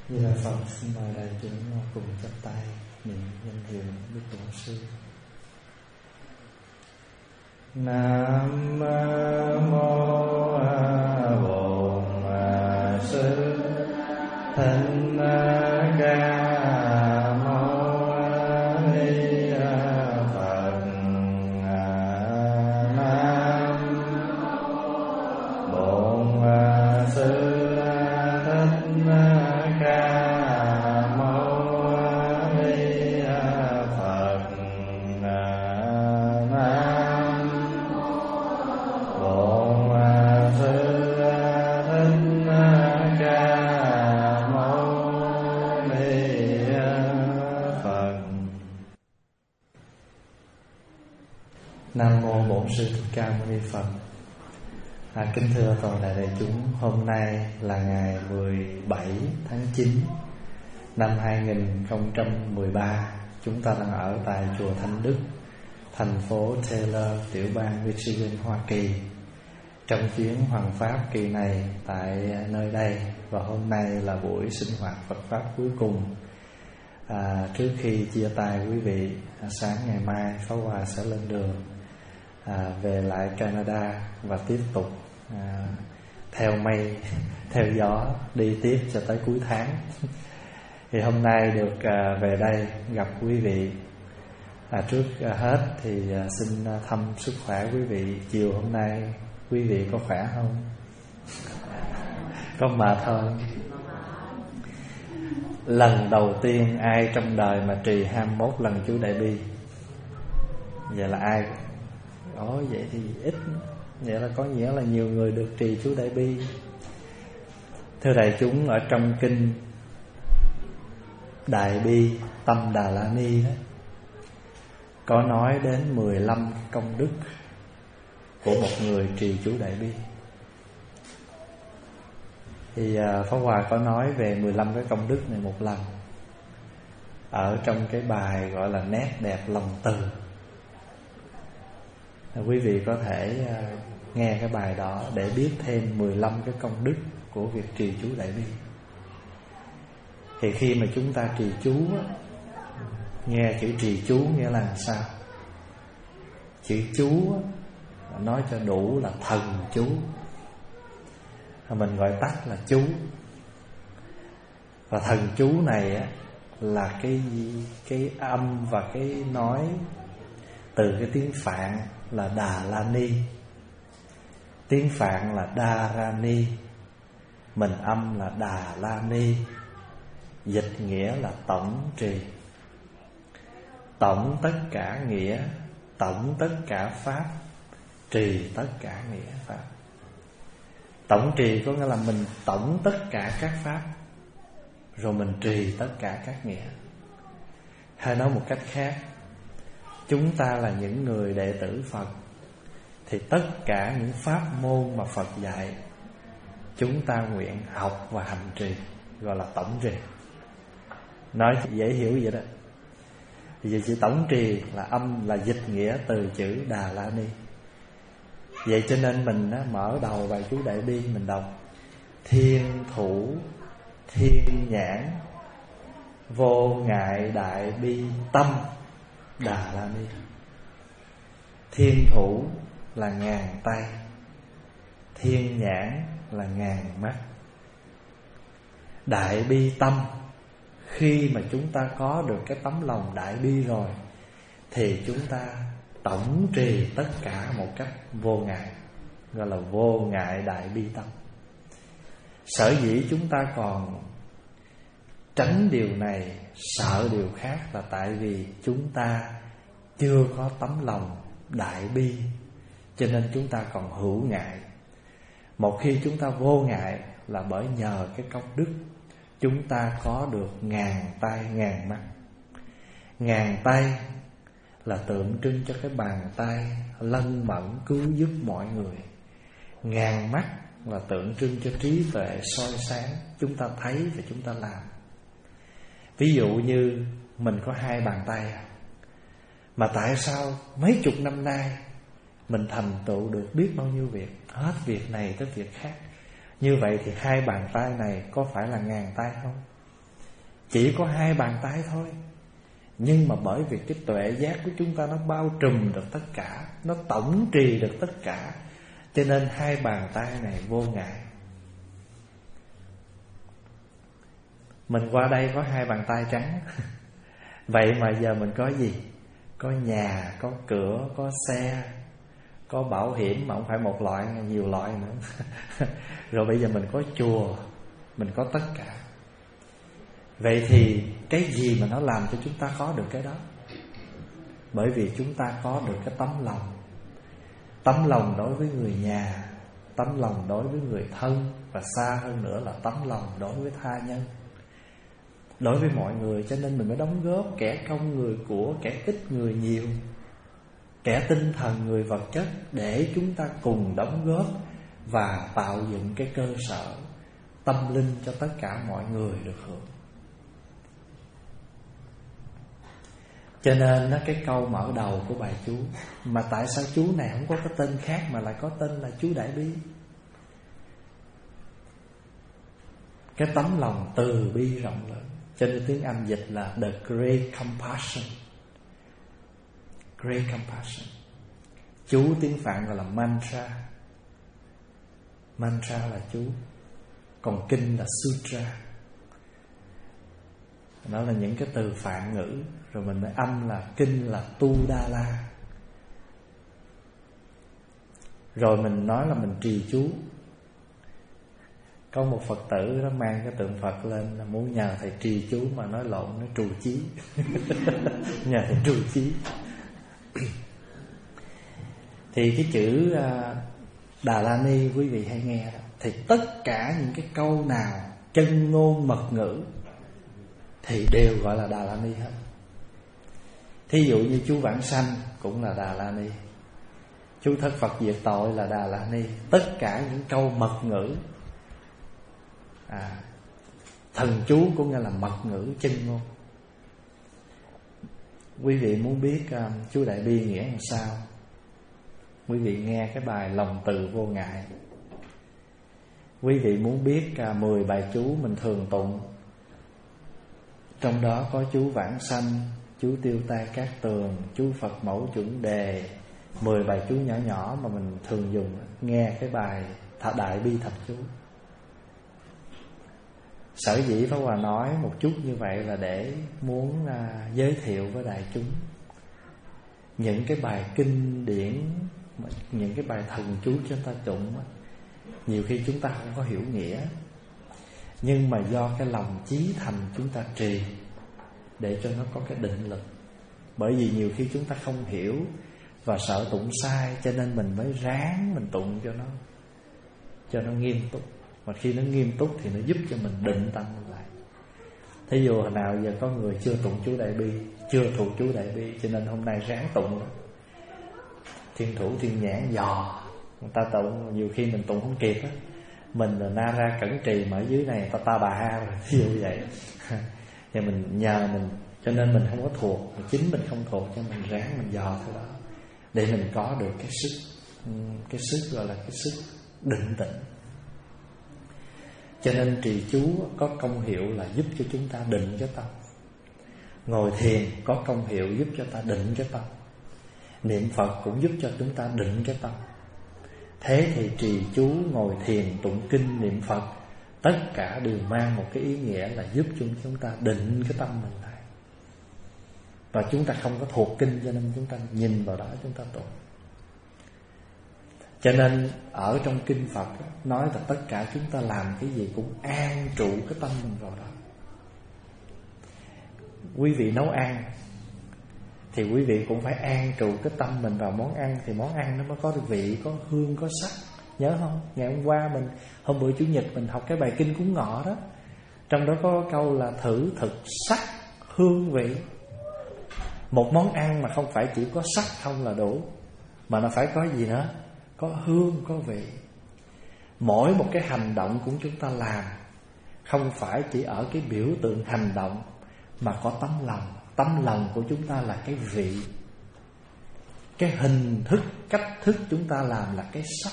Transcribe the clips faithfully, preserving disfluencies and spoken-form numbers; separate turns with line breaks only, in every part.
Như là Phật, xin mời đại chúng cùng chắp tay niệm danh hiệu Đức Bổn Sư. Nam mô Bổn Sư Thích Ca Nam mô Bổn Sư Thích Ca Mâu Ni Phật. À, kính thưa toàn đại đại chúng, hôm nay là ngày mười bảy tháng chín năm hai nghìn không trăm mười ba. Chúng ta đang ở tại chùa Thanh Đức, thành phố Taylor, tiểu bang Michigan, Hoa Kỳ, trong chuyến hoằng pháp kỳ này tại nơi đây. Và hôm nay là buổi sinh hoạt Phật pháp cuối cùng. À, trước khi chia tay quý vị, à, sáng ngày mai Pháp Hòa sẽ lên đường à, về lại Canada và tiếp tục à, theo mây, theo gió đi tiếp cho tới cuối tháng. Thì hôm nay được à, về đây gặp quý vị. à, Trước à, hết thì à, xin thăm sức khỏe quý vị. Chiều hôm nay quý vị có khỏe không? Có mệt không? Lần đầu tiên ai trong đời mà trì hai mươi mốt lần chú Đại Bi? Vậy là ai? Ồ, vậy thì ít. Vậy là có nghĩa là nhiều người được trì chú Đại Bi. Thưa đại chúng, ở trong kinh Đại Bi Tâm Đà La Ni đó, có nói đến mười lăm công đức của một người trì chú Đại Bi. Thì Pháp Hòa có nói về mười lăm cái công đức này một lần ở trong cái bài gọi là Nét Đẹp Lòng Từ. Quý vị có thể nghe cái bài đó để biết thêm mười lăm cái công đức của việc trì chú Đại Bi. Thì khi mà chúng ta trì chú, nghe chữ trì chú nghĩa là sao? Chữ chú nói cho đủ là thần chú, mình gọi tắt là chú. Và thần chú này á, là cái cái âm và cái nói từ cái tiếng Phạn là Đà La Ni, tiếng Phạn là Đa Ra Ni, mình âm là Đà La Ni, dịch nghĩa là tổng trì. Tổng tất cả nghĩa, tổng tất cả pháp, trì tất cả nghĩa pháp. Tổng trì có nghĩa là mình tổng tất cả các pháp, rồi mình trì tất cả các nghĩa. Hay nói một cách khác, chúng ta là những người đệ tử Phật, thì tất cả những pháp môn mà Phật dạy, chúng ta nguyện học và hành trì, gọi là tổng trì. Nói dễ hiểu vậy đó. Vì chữ tổng trì là âm, là dịch nghĩa từ chữ Đà La Ni. Vậy cho nên mình á, mở đầu bài chú Đại Bi mình đọc thiên thủ thiên nhãn vô ngại đại bi tâm Đà La Ni. Thiên thủ là ngàn tay, thiên nhãn là ngàn mắt, đại bi tâm. Khi mà chúng ta có được cái tấm lòng đại bi rồi, thì chúng ta tổng trì tất cả một cách vô ngại, gọi là vô ngại đại bi tâm. Sở dĩ chúng ta còn tránh điều này, sợ điều khác, là tại vì chúng ta chưa có tấm lòng đại bi, cho nên chúng ta còn hữu ngại. Một khi chúng ta vô ngại là bởi nhờ cái công đức chúng ta có được ngàn tay ngàn mắt. Ngàn tay là tượng trưng cho cái bàn tay lân mẫn cứu giúp mọi người. Ngàn mắt là tượng trưng cho trí tuệ soi sáng, chúng ta thấy và chúng ta làm. Ví dụ như mình có hai bàn tay, mà tại sao mấy chục năm nay mình thành tựu được biết bao nhiêu việc, hết việc này tới việc khác? Như vậy thì hai bàn tay này có phải là ngàn tay không? chỉ có hai bàn tay thôi. Nhưng mà bởi vì cái tuệ giác của chúng ta nó bao trùm được tất cả, nó tổng trì được tất cả, cho nên hai bàn tay này vô ngại. Mình qua đây có hai bàn tay trắng vậy mà giờ mình có gì? Có nhà, có cửa, có xe, có bảo hiểm, mà không phải một loại, nhiều loại nữa rồi bây giờ mình có chùa, mình có tất cả. Vậy thì cái gì mà nó làm cho chúng ta có được cái đó? Bởi vì chúng ta có được cái tấm lòng. Tấm lòng đối với người nhà, tấm lòng đối với người thân, và xa hơn nữa là tấm lòng đối với tha nhân, đối với mọi người. Cho nên mình mới đóng góp, kẻ công người của, kẻ ít người nhiều, kẻ tinh thần người vật chất, để chúng ta cùng đóng góp và tạo dựng cái cơ sở tâm linh cho tất cả mọi người được hưởng. Cho nên cái câu mở đầu của bài chú, mà tại sao chú này không có cái tên khác mà lại có tên là chú Đại Bi? Cái tấm lòng từ bi rộng lớn, cho nên tiếng Anh dịch là The Great Compassion. Great Compassion. Chú tiếng Phạn gọi là mantra. Mantra là chú, còn kinh là sutra. Đó là những cái từ Phạn ngữ. Rồi mình mới âm là kinh là tu đa la. Rồi mình nói là mình trì chú. Có một Phật tử nó mang cái tượng Phật lên, muốn nhờ thầy trì chú mà nói lộn, nói trù chí nhờ thầy trù chí. Thì cái chữ Đà La Ni quý vị hay nghe đó, thì tất cả những cái câu nào chân ngôn mật ngữ thì đều gọi là Đà La Ni hết. Thí dụ như chú Vãng Sanh cũng là Đà La Ni, chú Thất Phật Diệt Tội là Đà La Ni. Tất cả những câu mật ngữ, à, thần chú cũng nghĩa là mật ngữ chân ngôn. Quý vị muốn biết um, chú Đại Bi nghĩa làm sao, quý vị nghe cái bài Lòng Từ Vô Ngại. Quý vị muốn biết uh, mười bài chú mình thường tụng, trong đó có chú Vãng Sanh, chú Tiêu Tai Cát Tường, chú Phật Mẫu Chuẩn Đề, mười bài chú nhỏ nhỏ mà mình thường dùng. Nghe cái bài Đại Bi Thập Chú. Sở dĩ Pháp Hòa nói một chút như vậy là để muốn à, giới thiệu với đại chúng những cái bài kinh điển, những cái bài thần chú chúng ta tụng. Nhiều khi chúng ta không có hiểu nghĩa, nhưng mà do cái lòng chí thành chúng ta trì để cho nó có cái định lực. Bởi vì nhiều khi chúng ta không hiểu và sợ tụng sai, cho nên mình mới ráng mình tụng cho nó cho nó nghiêm túc. Mà khi nó nghiêm túc thì nó giúp cho mình định tâm lại. Thí dụ hồi nào giờ có người chưa tụng chú Đại Bi, chưa thuộc chú Đại Bi, cho nên hôm nay ráng tụng. Thiên thủ thiên nhãn dò người ta tụng, nhiều khi mình tụng không kịp á, mình là na ra cẩn trì mà ở dưới này ta ta bà ha rồi, thí dụ vậy. Và mình nhờ mình, cho nên mình không có thuộc, mà chính mình không thuộc, cho mình ráng mình dò theo đó để mình có được cái sức, cái sức gọi là cái sức định tĩnh. Cho nên trì chú có công hiệu là giúp cho chúng ta định cái tâm. Ngồi thiền có công hiệu giúp cho ta định cái tâm. Niệm Phật cũng giúp cho chúng ta định cái tâm. Thế thì trì chú, ngồi thiền, tụng kinh, niệm Phật, tất cả đều mang một cái ý nghĩa là giúp cho chúng ta định cái tâm mình lại. Và chúng ta không có thuộc kinh, cho nên chúng ta nhìn vào đó chúng ta tụng. Cho nên ở trong kinh Phật nói là tất cả chúng ta làm cái gì cũng an trụ cái tâm mình vào đó. Quý vị nấu ăn thì quý vị cũng phải an trụ cái tâm mình vào món ăn, thì món ăn nó mới có vị, có hương, có sắc. Nhớ không? Ngày hôm qua mình, hôm bữa Chủ nhật mình học cái bài kinh Cúng Ngọ đó, trong đó có câu là thử thực sắc hương vị. Một món ăn mà không phải chỉ có sắc không là đủ, mà nó phải có gì nữa? Có hương, có vị. Mỗi một cái hành động của chúng ta làm không phải chỉ ở cái biểu tượng hành động, mà có tấm lòng. Tấm lòng của chúng ta là cái vị. Cái hình thức, cách thức chúng ta làm là cái sắc,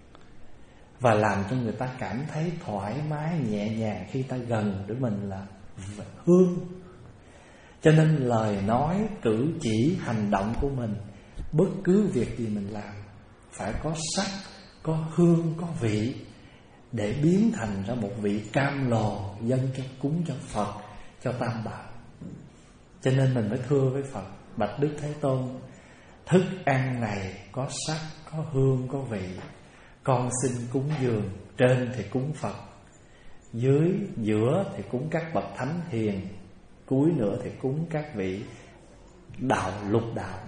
và làm cho người ta cảm thấy thoải mái, nhẹ nhàng khi ta gần với mình là hương. Cho nên lời nói, cử chỉ, hành động của mình, bất cứ việc gì mình làm phải có sắc, có hương, có vị, để biến thành ra một vị cam lồ dâng cho cúng cho Phật, cho Tam Bảo. Cho nên mình mới thưa với Phật: bạch Đức Thế Tôn, thức ăn này có sắc, có hương, có vị, con xin cúng dường. Trên thì cúng Phật, dưới, giữa thì cúng các bậc thánh hiền, cuối nữa thì cúng các vị đạo lục đạo.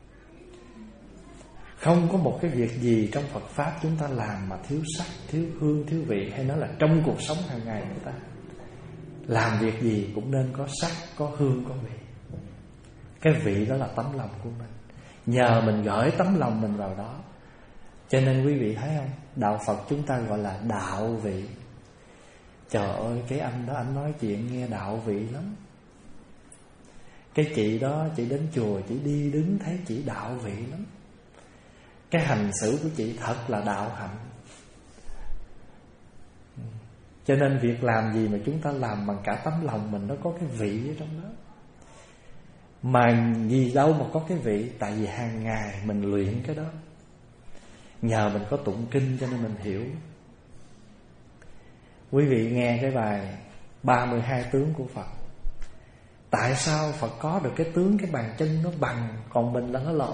Không có một cái việc gì trong Phật Pháp chúng ta làm mà thiếu sắc, thiếu hương, thiếu vị. Hay nói là trong cuộc sống hàng ngày của ta, làm việc gì cũng nên có sắc, có hương, có vị. Cái vị đó là tấm lòng của mình. Nhờ mình gửi tấm lòng mình vào đó. Cho nên quý vị thấy không, đạo Phật chúng ta gọi là đạo vị. Trời ơi, cái anh đó anh nói chuyện nghe đạo vị lắm. Cái chị đó, chị đến chùa, chị đi đứng thấy chị đạo vị lắm. Cái hành xử của chị thật là đạo hạnh. Cho nên việc làm gì mà chúng ta làm bằng cả tấm lòng mình, nó có cái vị ở trong đó. Mà gì đâu mà có cái vị, tại vì hàng ngày mình luyện cái đó. Nhờ mình có tụng kinh cho nên mình hiểu. Quý vị nghe cái bài ba mươi hai tướng của Phật. Tại sao Phật có được cái tướng cái bàn chân nó bằng, còn mình là nó lõm?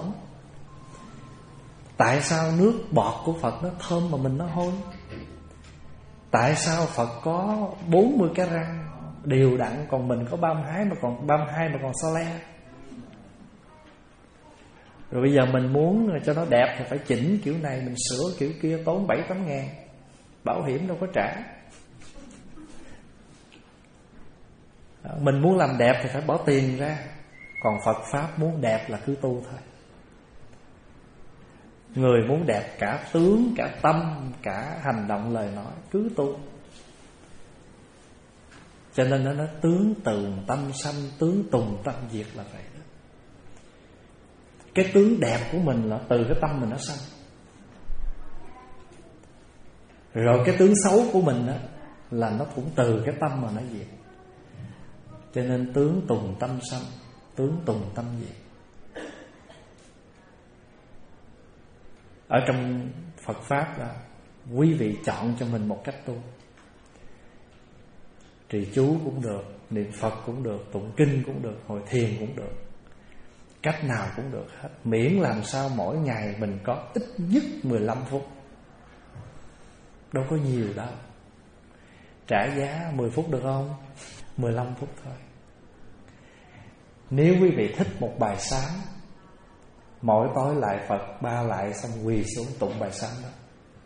Tại sao nước bọt của Phật nó thơm mà mình nó hôi? Tại sao Phật có bốn mươi cái răng đều đặn, còn mình có ba mươi hai mà còn ba mươi hai mà còn so le? Rồi bây giờ mình muốn cho nó đẹp thì phải chỉnh kiểu này, mình sửa kiểu kia, tốn bảy tám ngàn. Bảo hiểm đâu có trả. Mình muốn làm đẹp thì phải bỏ tiền ra. Còn Phật Pháp muốn đẹp là cứ tu thôi. Người muốn đẹp cả tướng, cả tâm, cả hành động lời nói, cứ tu. Cho nên nó nói tướng tường tâm sanh, tướng tùng tâm diệt là vậy đó. Cái tướng đẹp của mình là từ cái tâm mình nó sanh. Rồi cái tướng xấu của mình đó, là nó cũng từ cái tâm mà nó diệt. Cho nên tướng tùng tâm sanh, tướng tùng tâm diệt. Ở trong Phật Pháp là quý vị chọn cho mình một cách tu. Trì chú cũng được, niệm Phật cũng được, tụng kinh cũng được, hồi thiền cũng được. Cách nào cũng được hết. Miễn làm sao mỗi ngày mình có ít nhất mười lăm phút. Đâu có nhiều đâu. Trả giá mười phút được không? mười lăm phút thôi. Nếu quý vị thích một bài sám, mỗi tối lại Phật ba lại xong quỳ xuống tụng bài sám đó.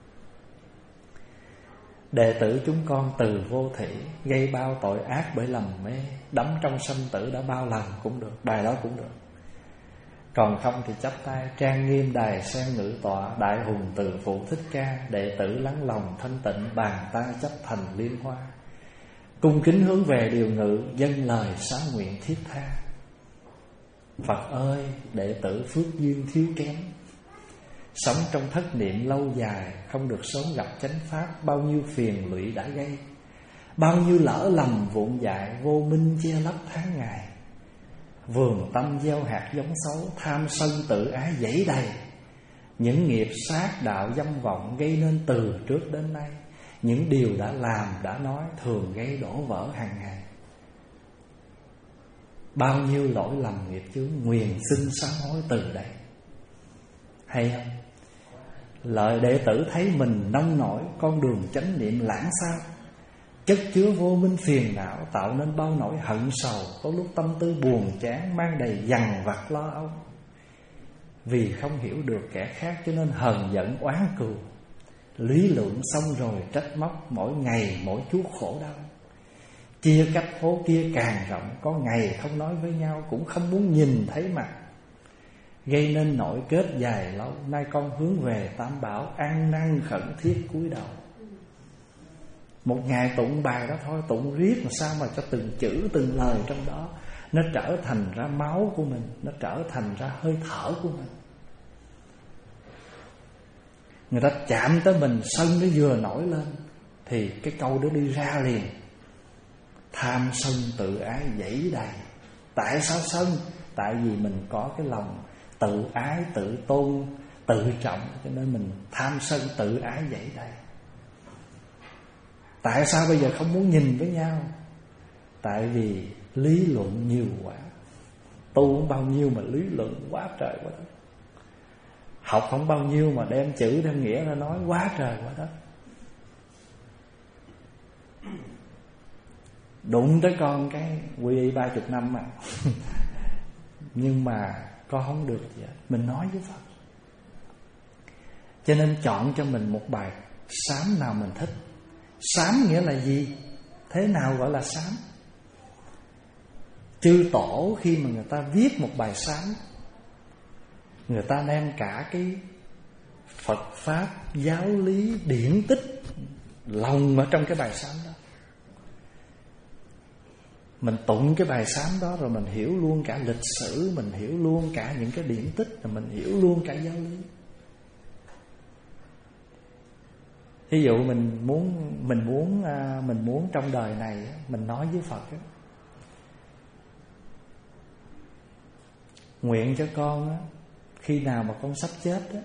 Đệ tử chúng con từ vô thỉ, gây bao tội ác bởi lầm mê, đắm trong sanh tử đã bao lần cũng được. Bài đó cũng được. Còn không thì chắp tay trang nghiêm đài sen ngự tọa, đại hùng từ phụ thích ca, đệ tử lắng lòng thanh tịnh, bàn ta chấp thành liên hoa. Cung kính hướng về điều ngự, dâng lời xá nguyện thiết tha. Phật ơi, đệ tử phước duyên thiếu kém, sống trong thất niệm lâu dài, không được sớm gặp chánh pháp, bao nhiêu phiền lụy đã gây, bao nhiêu lỡ lầm vụn dại, vô minh che lấp tháng ngày. Vườn tâm gieo hạt giống xấu, tham sân tự ái dẫy đầy, những nghiệp sát đạo dâm vọng gây nên từ trước đến nay. Những điều đã làm, đã nói thường gây đổ vỡ hàng ngày. Bao nhiêu lỗi lầm nghiệp chướng, nguyền xin sám hối từ đây. Hay không? Lợi đệ tử thấy mình nông nổi, con đường chánh niệm lãng sao, chất chứa vô minh phiền não, tạo nên bao nỗi hận sầu. Có lúc tâm tư buồn chán, mang đầy dằn vặt lo âu. Vì không hiểu được kẻ khác cho nên hờn giận oán cừu, lý luận xong rồi trách móc, mỗi ngày mỗi chút khổ đau. Chia cách phố kia càng rộng, có ngày không nói với nhau, cũng không muốn nhìn thấy mặt, gây nên nỗi kết dài lâu. Nay con hướng về Tam Bảo, ăn năn khẩn thiết cúi đầu. Một ngày tụng bài đó thôi, tụng riết mà sao mà cho từng chữ từng lời trong đó nó trở thành ra máu của mình, nó trở thành ra hơi thở của mình. Người ta chạm tới mình, sân nó vừa nổi lên thì cái câu đó đi ra liền. tham sân tự ái dẫy đầy. Tại sao sân? Tại vì mình có cái lòng tự ái, tự tôn, tự trọng, cho nên mình tham sân tự ái dẫy đầy. Tại sao bây giờ không muốn nhìn với nhau? Tại vì lý luận nhiều quá. Tu không bao nhiêu mà lý luận quá trời quá đất. Học không bao nhiêu mà đem chữ đem nghĩa ra nói quá trời quá đất. Đụng tới con cái quy y ba chục năm mà nhưng mà con không được gì hết. Mình nói với Phật. Cho nên chọn cho mình một bài sám nào mình thích. Sám nghĩa là gì? Thế nào gọi là sám? Chư tổ khi mà người ta viết một bài sám, người ta đem cả cái Phật Pháp, giáo lý, điển tích lòng ở trong cái bài sám đó. Mình tụng cái bài sám đó rồi mình hiểu luôn cả lịch sử, mình hiểu luôn cả những cái điển tích, rồi mình hiểu luôn cả giáo lý. Ví dụ mình muốn mình muốn mình muốn trong đời này mình nói với Phật đó, nguyện cho con á, khi nào mà con sắp chết á,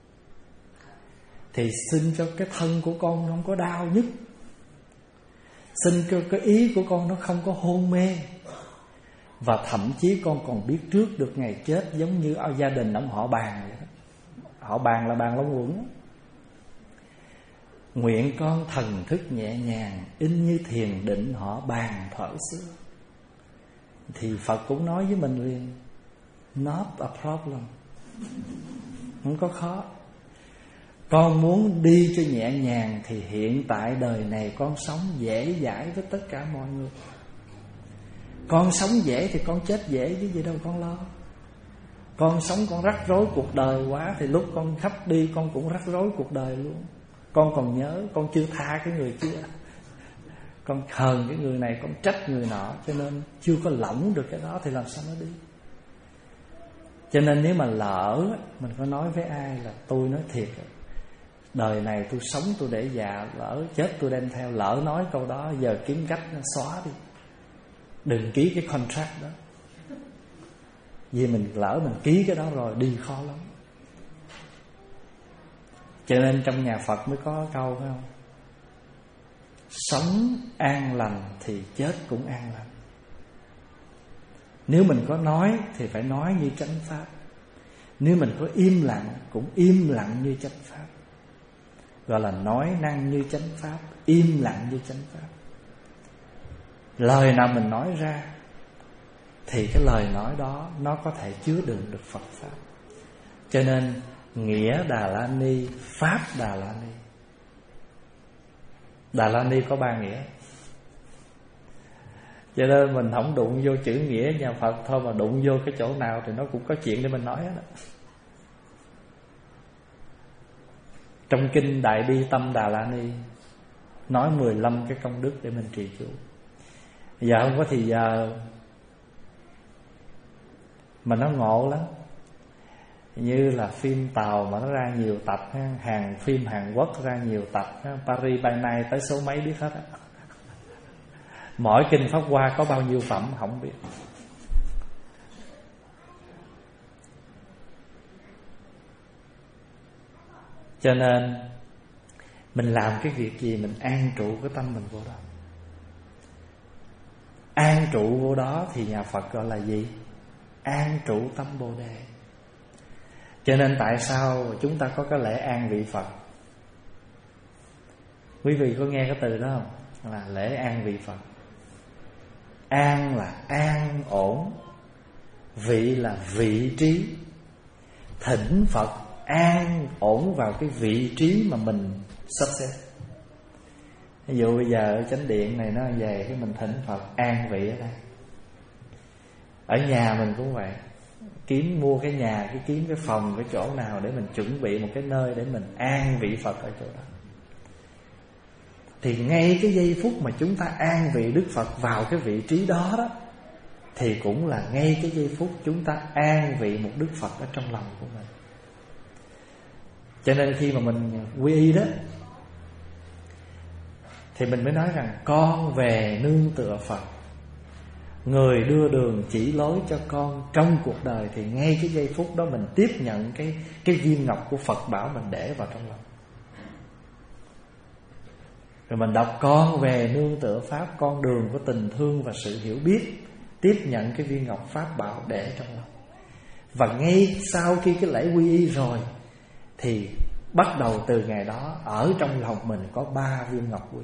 thì xin cho cái thân của con không có đau nhức, xin cho cái ý của con nó không có hôn mê, và thậm chí con còn biết trước được ngày chết, giống như ở gia đình ông họ Bàn vậy đó. Họ Bàn là Bàn Long Quẩn. Nguyện con thần thức nhẹ nhàng, in như thiền định họ Bàn thuở xưa. Thì Phật cũng nói với mình liền, not a problem, không có khó. Con muốn đi cho nhẹ nhàng thì hiện tại đời này con sống dễ dãi với tất cả mọi người. Con sống dễ thì con chết dễ chứ gì đâu con lo. Con sống con rắc rối cuộc đời quá thì lúc con khắp đi con cũng rắc rối cuộc đời luôn. Con còn nhớ con chưa tha cái người kia, con hờn cái người này, con trách người nọ, cho nên chưa có lỏng được cái đó thì làm sao nó đi. Cho nên nếu mà lỡ mình có nói với ai là tôi nói thiệt, đời này tôi sống tôi để già, lỡ chết tôi đem theo, lỡ nói câu đó giờ kiếm cách xóa đi, đừng ký cái contract đó. Vì mình lỡ mình ký cái đó rồi đi khó lắm. Cho nên trong nhà Phật mới có câu phải không? Sống an lành thì chết cũng an lành. Nếu mình có nói thì phải nói như chánh pháp. Nếu mình có im lặng cũng im lặng như chánh pháp. Gọi là nói năng như chánh pháp, im lặng như chánh pháp. Lời nào mình nói ra thì cái lời nói đó nó có thể chứa đựng được Phật Pháp. Cho nên nghĩa Đà La Ni, Pháp Đà La Ni. Đà La Ni có ba nghĩa. Cho nên mình không đụng vô chữ nghĩa nhà Phật thôi, mà đụng vô cái chỗ nào thì nó cũng có chuyện để mình nói hết. Trong kinh Đại Bi Tâm Đà La Ni nói mười lăm cái công đức để mình trì chú. Giờ không có thì giờ mà nó ngộ lắm. Như là phim Tàu mà nó ra nhiều tập, hàng phim Hàn Quốc ra nhiều tập, Paris by Night tới số mấy biết hết á. Mỗi kinh Pháp Hoa có bao nhiêu phẩm không biết. Cho nên mình làm cái việc gì mình an trụ cái tâm mình vô đó. An trụ vô đó thì nhà Phật gọi là gì? An trụ tâm Bồ Đề. Cho nên tại sao chúng ta có cái lễ an vị Phật? Quý vị có nghe cái từ đó không? Là lễ an vị Phật. An là an ổn, vị là vị trí. Thỉnh Phật an ổn vào cái vị trí mà mình sắp xếp. Ví dụ bây giờ ở chánh điện này nó về, cái mình thỉnh Phật an vị ở đây. Ở nhà mình cũng vậy, kiếm mua cái nhà, cái kiếm cái phòng, cái chỗ nào để mình chuẩn bị một cái nơi để mình an vị Phật ở chỗ đó. Thì ngay cái giây phút mà chúng ta an vị Đức Phật vào cái vị trí đó đó, thì cũng là ngay cái giây phút chúng ta an vị một Đức Phật ở trong lòng của mình. Cho nên khi mà mình quy y đó, thì mình mới nói rằng con về nương tựa Phật, người đưa đường chỉ lối cho con trong cuộc đời. Thì ngay cái giây phút đó mình tiếp nhận cái, cái viên ngọc của Phật bảo mình để vào trong lòng. Rồi mình đọc con về nương tựa Pháp, con đường của tình thương và sự hiểu biết. Tiếp nhận cái viên ngọc Pháp bảo để trong lòng. Và ngay sau khi cái lễ quy y rồi thì bắt đầu từ ngày đó ở trong lòng mình có ba viên ngọc quý.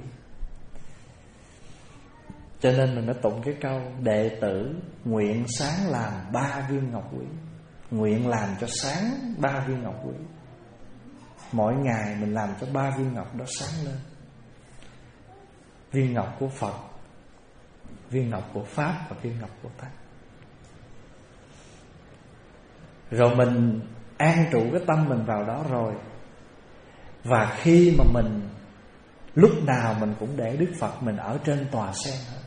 Cho nên mình mới tụng cái câu đệ tử nguyện sáng làm ba viên ngọc quý. Nguyện làm cho sáng ba viên ngọc quý. Mỗi ngày mình làm cho ba viên ngọc đó sáng lên. Viên ngọc của Phật, viên ngọc của Pháp và viên ngọc của Tăng. Rồi mình an trụ cái tâm mình vào đó rồi. Và khi mà mình lúc nào mình cũng để Đức Phật mình ở trên tòa sen hết.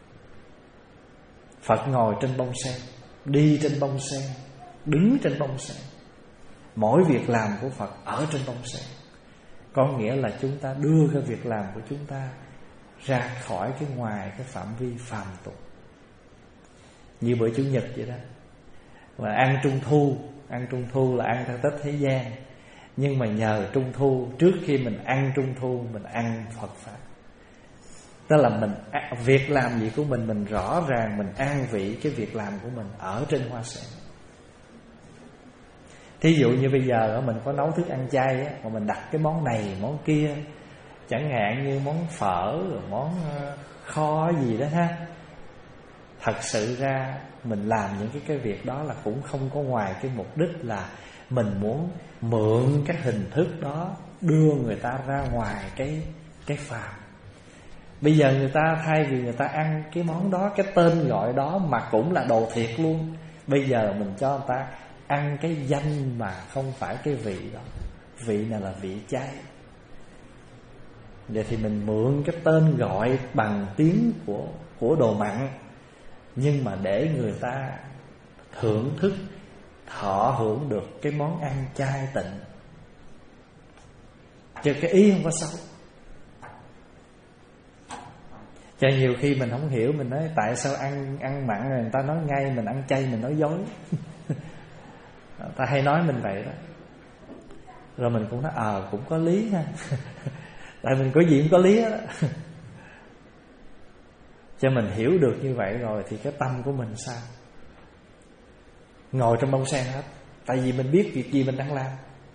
Phật ngồi trên bông sen, đi trên bông sen, đứng trên bông sen. Mỗi việc làm của Phật ở trên bông sen. Có nghĩa là chúng ta đưa cái việc làm của chúng ta ra khỏi cái ngoài cái phạm vi phàm tục. Như bữa Chủ nhật vậy đó. Và ăn Trung Thu, ăn Trung Thu là ăn theo Tết thế gian. Nhưng mà nhờ Trung Thu, trước khi mình ăn Trung Thu, mình ăn Phật Pháp. Tức là mình việc làm gì của mình, mình rõ ràng mình an vị cái việc làm của mình ở trên hoa sen. Thí dụ như bây giờ mình có nấu thức ăn chay á, mà mình đặt cái món này, món kia, chẳng hạn như món phở, món kho gì đó ha. Thật sự ra mình làm những cái, cái việc đó là cũng không có ngoài cái mục đích là mình muốn mượn cái hình thức đó đưa người ta ra ngoài cái, cái phàm. Bây giờ người ta thay vì người ta ăn cái món đó, cái tên gọi đó mà cũng là đồ thiệt luôn, bây giờ mình cho người ta ăn cái danh mà không phải cái vị đó. Vị này là vị chay. Vậy thì mình mượn cái tên gọi bằng tiếng của, của đồ mặn, nhưng mà để người ta thưởng thức, thọ hưởng được cái món ăn chay tịnh. Chứ cái ý không có xấu. Cho nhiều khi mình không hiểu, mình nói tại sao ăn ăn mặn rồi người ta nói ngay, mình ăn chay mình nói dối. Ta hay nói mình vậy đó. Rồi mình cũng nói ờ à, cũng có lý ha. Tại mình có gì cũng có lý đó. Cho mình hiểu được như vậy rồi thì cái tâm của mình sao? Ngồi trong bông sen hết. Tại vì mình biết việc gì mình đang làm.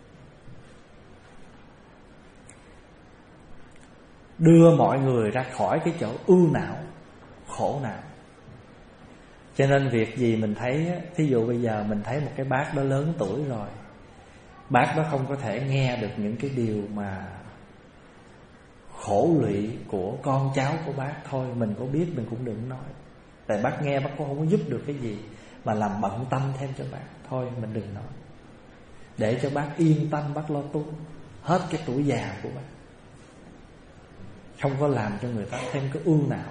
Đưa mọi người ra khỏi cái chỗ ưu não, khổ não. Cho nên việc gì mình thấy, thí dụ bây giờ mình thấy một cái bác đó lớn tuổi rồi, bác đó không có thể nghe được những cái điều mà khổ lụy của con cháu của bác. Thôi mình có biết mình cũng đừng nói. Tại bác nghe bác cũng không có giúp được cái gì, mà làm bận tâm thêm cho bác. Thôi mình đừng nói, để cho bác yên tâm, bác lo tu hết cái tuổi già của bác, không có làm cho người ta thêm cái ưu não.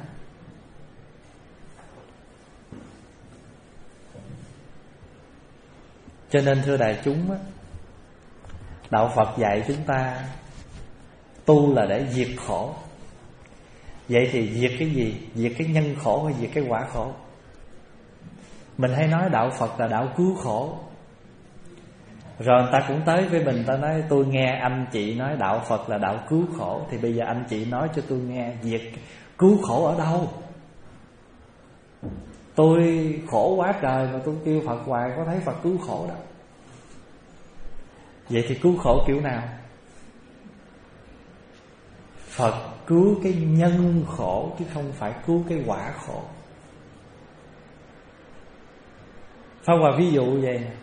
Cho nên thưa đại chúng á, đạo Phật dạy chúng ta tu là để diệt khổ. Vậy thì diệt cái gì? Diệt cái nhân khổ hay diệt cái quả khổ? Mình hay nói đạo Phật là đạo cứu khổ. Rồi người ta cũng tới với mình, ta nói tôi nghe anh chị nói đạo Phật là đạo cứu khổ, thì bây giờ anh chị nói cho tôi nghe, diệt cứu khổ ở đâu? Tôi khổ quá trời mà tôi kêu Phật hoài, có thấy Phật cứu khổ đâu. Vậy thì cứu khổ kiểu nào? Phật cứu cái nhân khổ chứ không phải cứu cái quả khổ. Pháp Hòa ví dụ vậy nè.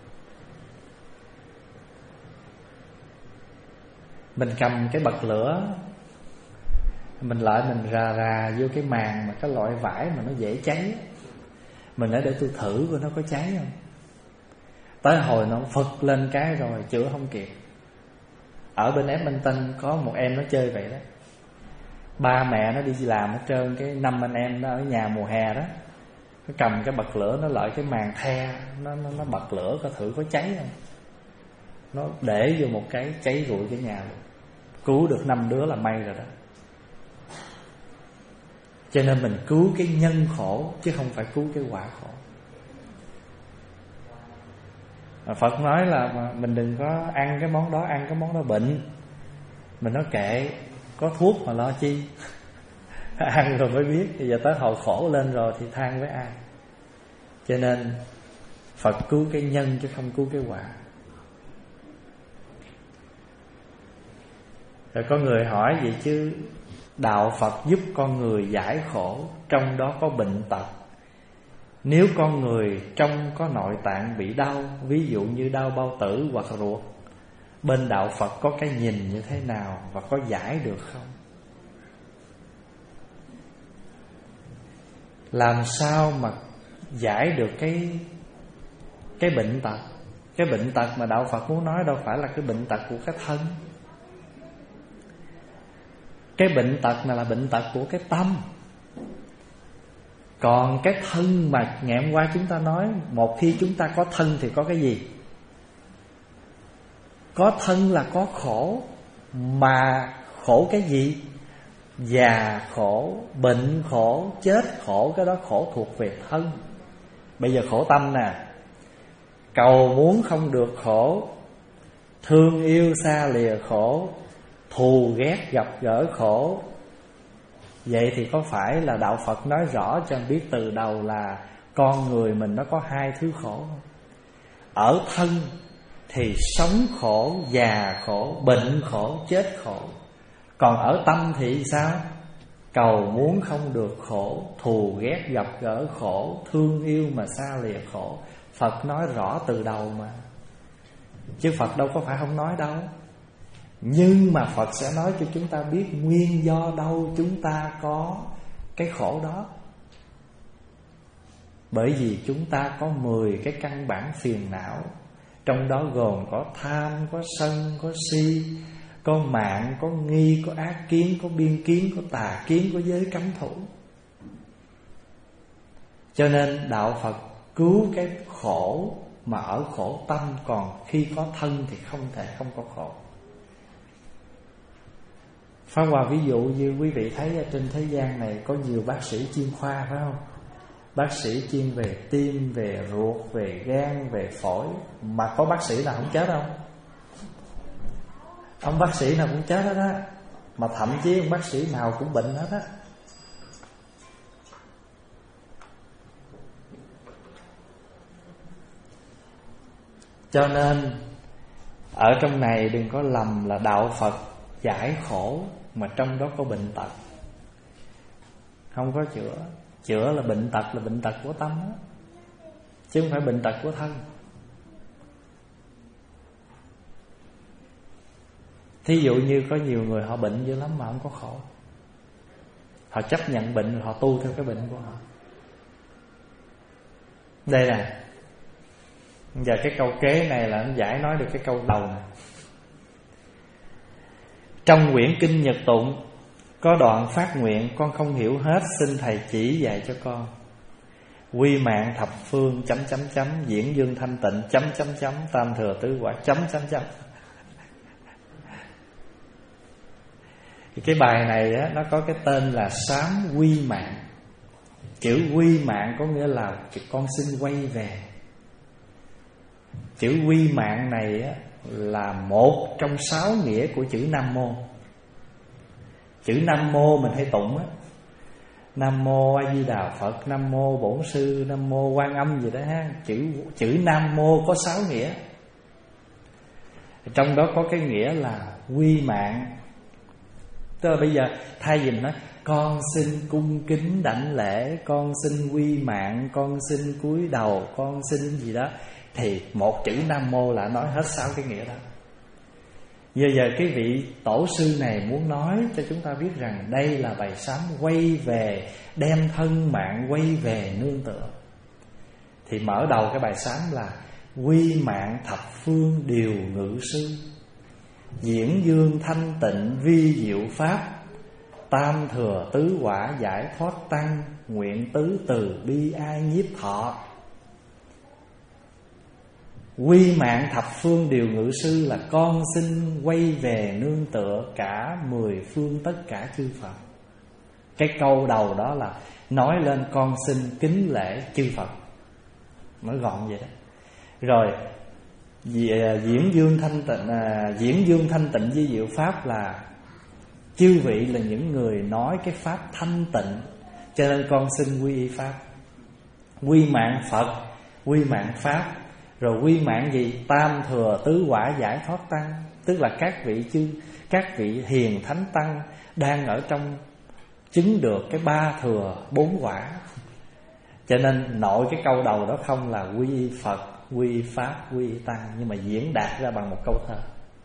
Mình cầm cái bật lửa, mình lại mình rà rà vô cái màng mà cái loại vải mà nó dễ cháy. Mình nói để tôi thử coi nó có cháy không. Tới hồi nó phật lên cái rồi chữa không kịp. Ở bên Edmonton có một em nó chơi vậy đó. Ba mẹ nó đi làm hết trơn, cái năm anh em nó ở nhà mùa hè đó, nó cầm cái bật lửa, nó lợi cái màng the, Nó, nó, nó bật lửa coi thử có cháy không. Nó để vô một cái cháy rụi cái nhà luôn. Cứu được năm đứa là may rồi đó. Cho nên mình cứu cái nhân khổ chứ không phải cứu cái quả khổ. Phật nói là mình đừng có ăn cái món đó, ăn cái món đó bệnh. Mình nói kệ, có thuốc mà lo chi. Ăn rồi mới biết. Bây giờ tới hồi khổ lên rồi thì than với ai. Cho nên Phật cứu cái nhân chứ không cứu cái quả. Rồi có người hỏi vậy chứ đạo Phật giúp con người giải khổ, trong đó có bệnh tật. Nếu con người trong có nội tạng bị đau, ví dụ như đau bao tử hoặc ruột, bên đạo Phật có cái nhìn như thế nào và có giải được không? Làm sao mà giải được cái cái bệnh tật? Cái bệnh tật mà đạo Phật muốn nói đâu phải là cái bệnh tật của cái thân. Cái bệnh tật này là bệnh tật của cái tâm. Còn cái thân mà ngày hôm qua chúng ta nói, một khi chúng ta có thân thì có cái gì? Có thân là có khổ. Mà khổ cái gì? Già khổ, bệnh khổ, chết khổ. Cái đó khổ thuộc về thân. Bây giờ khổ tâm nè. Cầu muốn không được khổ, thương yêu xa lìa khổ, thù ghét gặp gỡ khổ. Vậy thì có phải là đạo Phật nói rõ cho biết từ đầu là con người mình nó có hai thứ khổ không? Ở thân thì sống khổ, già khổ, bệnh khổ, chết khổ. Còn ở tâm thì sao? Cầu muốn không được khổ, thù ghét gặp gỡ khổ, thương yêu mà xa lìa khổ. Phật nói rõ từ đầu mà. Chứ Phật đâu có phải không nói đâu. Nhưng mà Phật sẽ nói cho chúng ta biết nguyên do đâu chúng ta có cái khổ đó. Bởi vì chúng ta có mười cái căn bản phiền não. Trong đó gồm có tham, có sân, có si, có mạng, có nghi, có ác kiến, có biên kiến, có tà kiến, có giới cấm thủ. Cho nên đạo Phật cứu cái khổ mà ở khổ tâm. Còn khi có thân thì không thể không có khổ. Pháp Hòa ví dụ như quý vị thấy ở trên thế gian này có nhiều bác sĩ chuyên khoa phải không? Bác sĩ chuyên về tim, về ruột, về gan, về phổi. Mà có bác sĩ nào không chết không? Ông bác sĩ nào cũng chết hết á. Mà thậm chí ông bác sĩ nào cũng bệnh hết á. Cho nên ở trong này đừng có lầm là đạo Phật giải khổ mà trong đó có bệnh tật. Không có chữa. Chữa là bệnh tật là bệnh tật của tâm đó, chứ không phải bệnh tật của thân. Thí dụ như có nhiều người họ bệnh dữ lắm mà không có khổ. Họ chấp nhận bệnh, họ tu theo cái bệnh của họ. Đây nè. Giờ cái câu kế này là nó giải nói được cái câu đầu này. Trong quyển Kinh Nhật Tụng có đoạn phát nguyện con không hiểu hết, xin thầy chỉ dạy cho con. Quy mạng thập phương chấm chấm chấm, diễn dương thanh tịnh chấm chấm chấm, tam thừa tứ quả chấm chấm chấm. Cái bài này á, nó có cái tên là Sám Quy Mạng. Chữ quy mạng có nghĩa là con xin quay về. Chữ quy mạng này á, là một trong sáu nghĩa của chữ Nam Mô. Chữ Nam Mô mình hay tụng á, Nam Mô A Di Đà Phật, Nam Mô Bổn Sư, Nam Mô Quan Âm gì đó ha. Chữ, chữ Nam Mô có sáu nghĩa. Trong đó có cái nghĩa là quy mạng. Tức là bây giờ thay vì mình nói con xin cung kính đảnh lễ, con xin quy mạng, con xin cúi đầu, con xin gì đó, thì một chữ Nam Mô là nói hết sáu cái nghĩa đó. Giờ giờ cái vị tổ sư này muốn nói cho chúng ta biết rằng đây là bài sám quay về, đem thân mạng quay về nương tựa. Thì mở đầu cái bài sám là quy mạng thập phương điều ngự sư, diễn dương thanh tịnh vi diệu pháp, tam thừa tứ quả giải thoát tăng, nguyện tứ từ bi ai nhiếp thọ. Quy mạng thập phương điều ngự sư là con xin quay về nương tựa cả mười phương tất cả chư Phật. Cái câu đầu đó là nói lên con xin kính lễ chư Phật, nói gọn vậy đó. Rồi diễn dương thanh tịnh, à, diễn dương thanh tịnh vi diệu pháp là chư vị là những người nói cái pháp thanh tịnh, cho nên con xin quy y pháp, quy mạng Phật, quy mạng pháp. Rồi quy mạng gì? Tam thừa tứ quả giải thoát tăng, tức là các vị chư, các vị hiền thánh tăng đang ở trong chứng được cái ba thừa bốn quả. Cho nên nội cái câu đầu đó không là quy y Phật, quy y pháp, quy y tăng, nhưng mà diễn đạt ra bằng một câu thơ: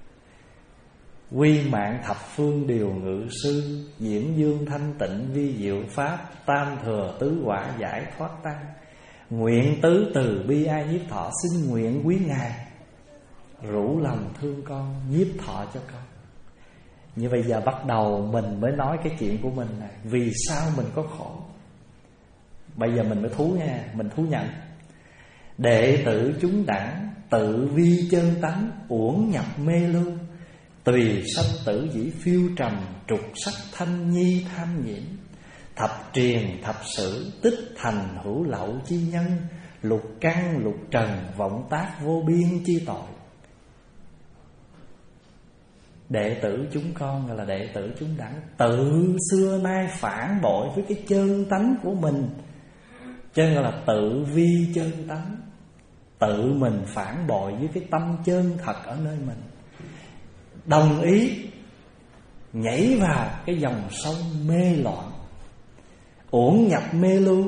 quy mạng thập phương điều ngự sư, diễn dương thanh tịnh vi diệu pháp, tam thừa tứ quả giải thoát tăng. Nguyện tứ từ bi ai nhiếp thọ, xin nguyện quý ngài rủ lòng thương con, nhiếp thọ cho con. Như bây giờ bắt đầu mình mới nói cái chuyện của mình này, vì sao mình có khổ. Bây giờ mình mới thú nha, mình thú nhận. Đệ tử chúng đẳng tự vi chân tánh, uổng nhập mê lưu, tùy sanh tử dĩ phiêu trầm, trục sắc thanh nhi tham nhiễm. Thập triền thập sử tích thành hữu lậu chi nhân, lục căn lục trần vọng tác vô biên chi tội. Đệ tử chúng con là đệ tử chúng đẳng, tự xưa nay phản bội với cái chân tánh của mình, cho nên là tự vi chân tánh. Tự mình phản bội với cái tâm chân thật ở nơi mình, đồng ý nhảy vào cái dòng sông mê loạn, uổng nhập mê lưu.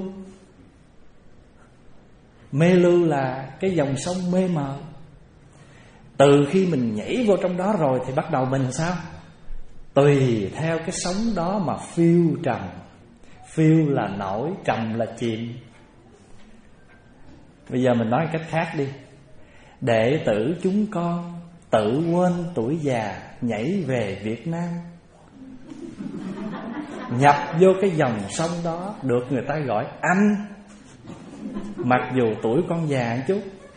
Mê lưu là cái dòng sông mê mờ. Từ khi mình nhảy vô trong đó rồi thì bắt đầu mình sao? Tùy theo cái sóng đó mà phiêu trầm. Phiêu là nổi, trầm là chìm. Bây giờ mình nói cách khác đi. Đệ tử chúng con tự quên tuổi già, nhảy về Việt Nam, nhập vô cái dòng sông đó, được người ta gọi anh, mặc dù tuổi con già một chút.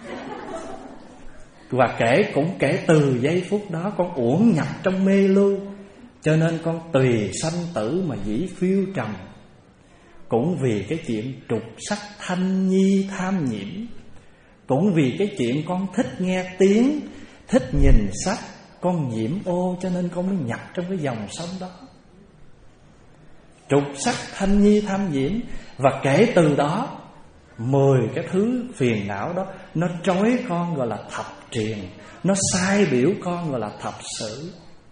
Và kể cũng kể từ giây phút đó con uổng nhập trong mê lưu, cho nên con tùy sanh tử mà dĩ phiêu trầm. Cũng vì cái chuyện trục sắc thanh nhi tham nhiễm, cũng vì cái chuyện con thích nghe tiếng, thích nhìn sách, con nhiễm ô, cho nên con mới nhập trong cái dòng sông đó. Trục sắc thanh nhi tham nhiễm. Và kể từ đó mười cái thứ phiền não đó nó trói con gọi là thập triền, nó sai biểu con gọi là thập sử.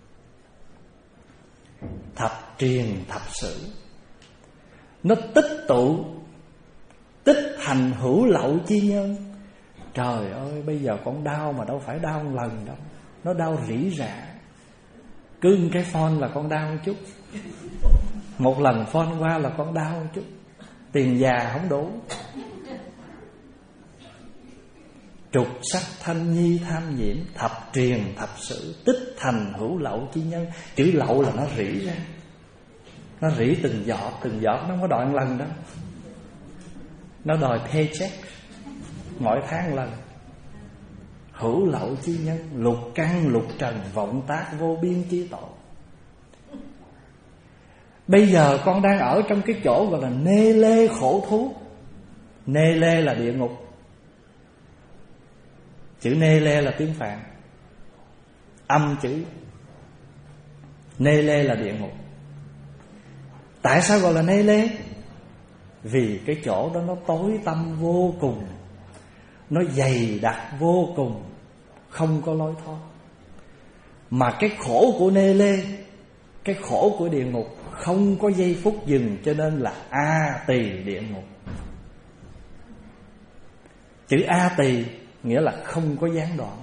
Thập triền thập sử nó tích tụ, tích thành hữu lậu chi nhân. Trời ơi, bây giờ con đau mà đâu phải đau một lần đâu, nó đau rỉ rả. Cứ một cái phone là con đau một chút, một lần phone qua là con đau một chút, tiền già không đủ. Trục sắc thanh nhi tham nhiễm, thập triền thập sử tích thành hữu lậu chi nhân. Chữ lậu là nó rỉ ra, nó rỉ từng giọt từng giọt, nó không có đòi một lần đâu. Nó đòi paycheck mỗi tháng một lần. Hữu lậu chi nhân, lục căn lục trần vọng tác vô biên chi tội. Bây giờ con đang ở trong cái chỗ gọi là nê lê khổ thú. Nê lê là địa ngục. Chữ nê lê là tiếng Phạn, âm chữ. Nê lê là địa ngục. Tại sao gọi là nê lê? Vì cái chỗ đó nó tối tăm vô cùng, nó dày đặc vô cùng, không có lối thoát. Mà cái khổ của nê lê, cái khổ của địa ngục không có giây phút dừng, cho nên là A tỳ địa ngục. Chữ A tỳ nghĩa là không có gián đoạn.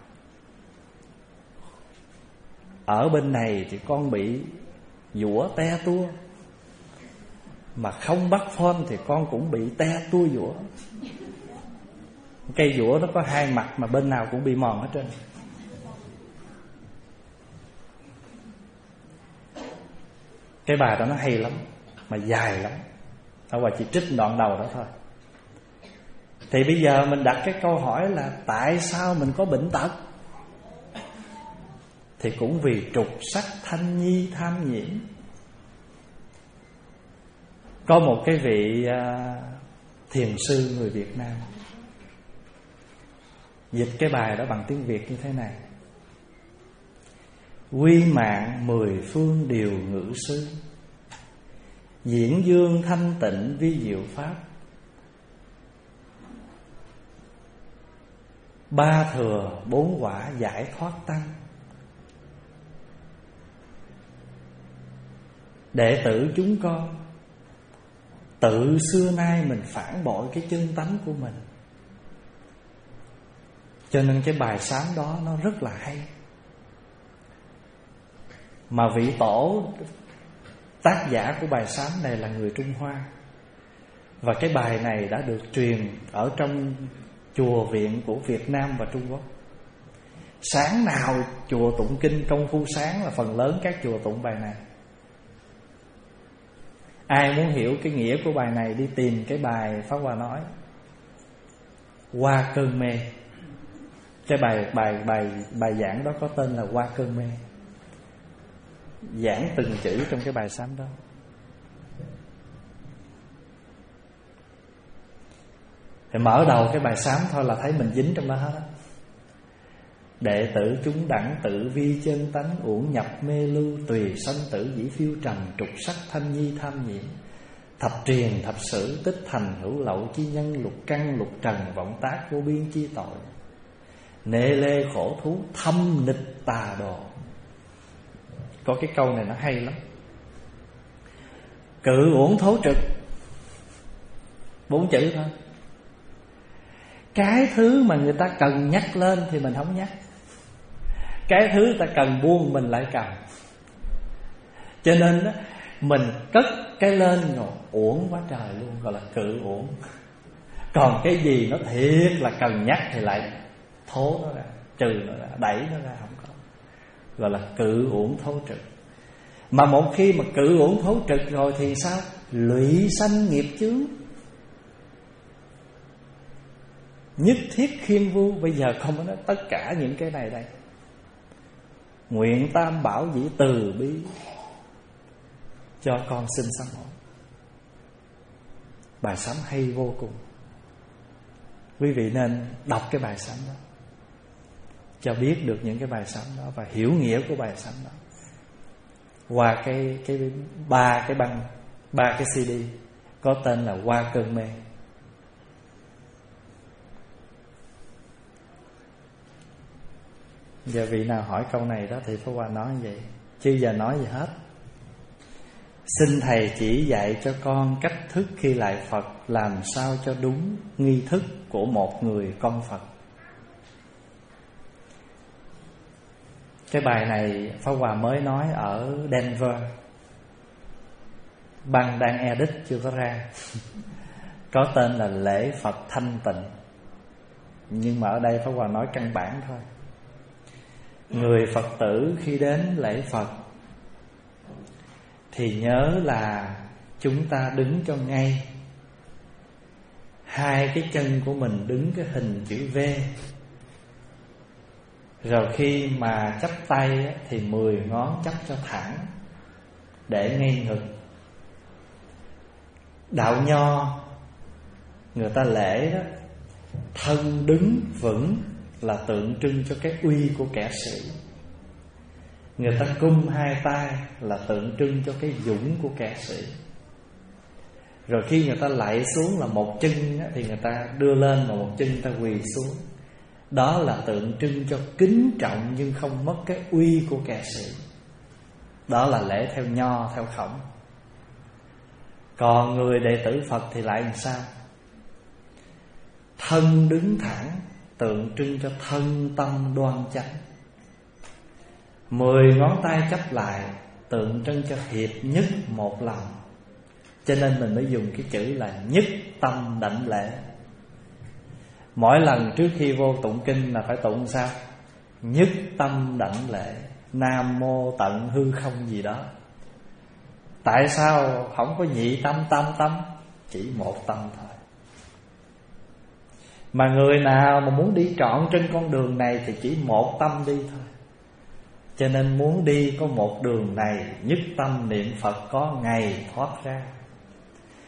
Ở bên này thì con bị dũa te tua, mà không bắt phone thì con cũng bị te tua dũa. Cây dũa nó có hai mặt mà bên nào cũng bị mòn hết trơn. Cái bài đó nó hay lắm, mà dài lắm. Ở ngoài chỉ trích đoạn đầu đó thôi. Thì bây giờ mình đặt cái câu hỏi là tại sao mình có bệnh tật? Thì cũng vì trục sắc thanh nhi tham nhiễm. Có một cái vị à, thiền sư người Việt Nam dịch cái bài đó bằng tiếng Việt như thế này: quy mạng mười phương điều ngữ sư, diễn dương thanh tịnh vi diệu pháp, ba thừa bốn quả giải thoát tăng. Đệ tử chúng con tự xưa nay mình phản bội cái chân tánh của mình, cho nên cái bài sám đó nó rất là hay. Mà vị tổ tác giả của bài sám này là người Trung Hoa, và cái bài này đã được truyền ở trong chùa viện của Việt Nam và Trung Quốc. Sáng nào chùa tụng kinh công phu sáng là phần lớn các chùa tụng bài này. Ai muốn hiểu cái nghĩa của bài này đi tìm cái bài Pháp Hòa nói Qua cơn mê. Cái bài bài bài bài giảng đó có tên là Qua cơn mê, giảng từng chữ trong cái bài sám đó. Thì mở đầu cái bài sám thôi là thấy mình dính trong đó hết. Đệ tử chúng đẳng tự vi chân tánh, uổng nhập mê lưu, tùy sanh tử dĩ phiêu trần, trục sắc thanh nhi tham nhiễm, thập triền thập sử tích thành hữu lậu chi nhân, lục căn lục trần vọng tác vô biên chi tội, nê lê khổ thú thâm nịch tà đồ. Có cái câu này nó hay lắm: cự uổng thố trực, bốn chữ thôi. Cái thứ mà người ta cần nhắc lên thì mình không nhắc, cái thứ người ta cần buông mình lại cầm. Cho nên đó, mình cất cái lên rồi uổng quá trời luôn, gọi là cự uổng. Còn cái gì nó thiệt là cần nhắc thì lại thố nó ra, trừ nó ra, đẩy nó ra, không có, gọi là cự uổng thố trực. Mà một khi mà cự uổng thố trực rồi thì sao? Lụy sanh nghiệp chướng, nhất thiết khiên vu. Bây giờ không có nói tất cả những cái này đây. Nguyện tam bảo dĩ từ bi cho con xin sám hối. Bài sám hay vô cùng. Quý vị nên đọc cái bài sám đó cho biết được những cái bài sám đó và hiểu nghĩa của bài sám đó qua cái cái ba cái băng, ba cái xê đê có tên là Qua cơn mê. Giờ vị nào hỏi câu này đó thì Pháp Hòa nói như vậy, chứ giờ nói gì hết. Xin Thầy chỉ dạy cho con cách thức khi lại Phật làm sao cho đúng nghi thức của một người con Phật. Cái bài này Pháp Hòa mới nói ở Denver, băng đang edit chưa có ra. Có tên là lễ Phật thanh tịnh, nhưng mà ở đây Pháp Hòa nói căn bản thôi. Người Phật tử khi đến lễ Phật thì nhớ là chúng ta đứng cho ngay, hai cái chân của mình đứng cái hình chữ V. Rồi khi mà chắp tay thì mười ngón chắp cho thẳng, để ngay ngực. Đạo Nho người ta lễ đó, thân đứng vững là tượng trưng cho cái uy của kẻ sĩ. Người ta cung hai tay là tượng trưng cho cái dũng của kẻ sĩ. Rồi khi người ta lạy xuống là một chân thì người ta đưa lên, mà một chân người ta quỳ xuống. Đó là tượng trưng cho kính trọng nhưng không mất cái uy của kẻ sĩ. Đó là lễ theo Nho, theo Khổng. Còn người đệ tử Phật thì lại làm sao? Thân đứng thẳng, tượng trưng cho thân tâm đoan chánh. Mười ngón tay chắp lại, tượng trưng cho hiệp nhất một lòng. Cho nên mình mới dùng cái chữ là nhất tâm đảnh lễ. Mỗi lần trước khi vô tụng kinh là phải tụng sao? Nhất tâm đảnh lễ, Nam mô tận hư không gì đó. Tại sao không có nhị tâm tam tâm? Chỉ một tâm thôi. Mà người nào mà muốn đi trọn trên con đường này thì chỉ một tâm đi thôi. Cho nên muốn đi có một đường này, nhất tâm niệm Phật có ngày thoát ra.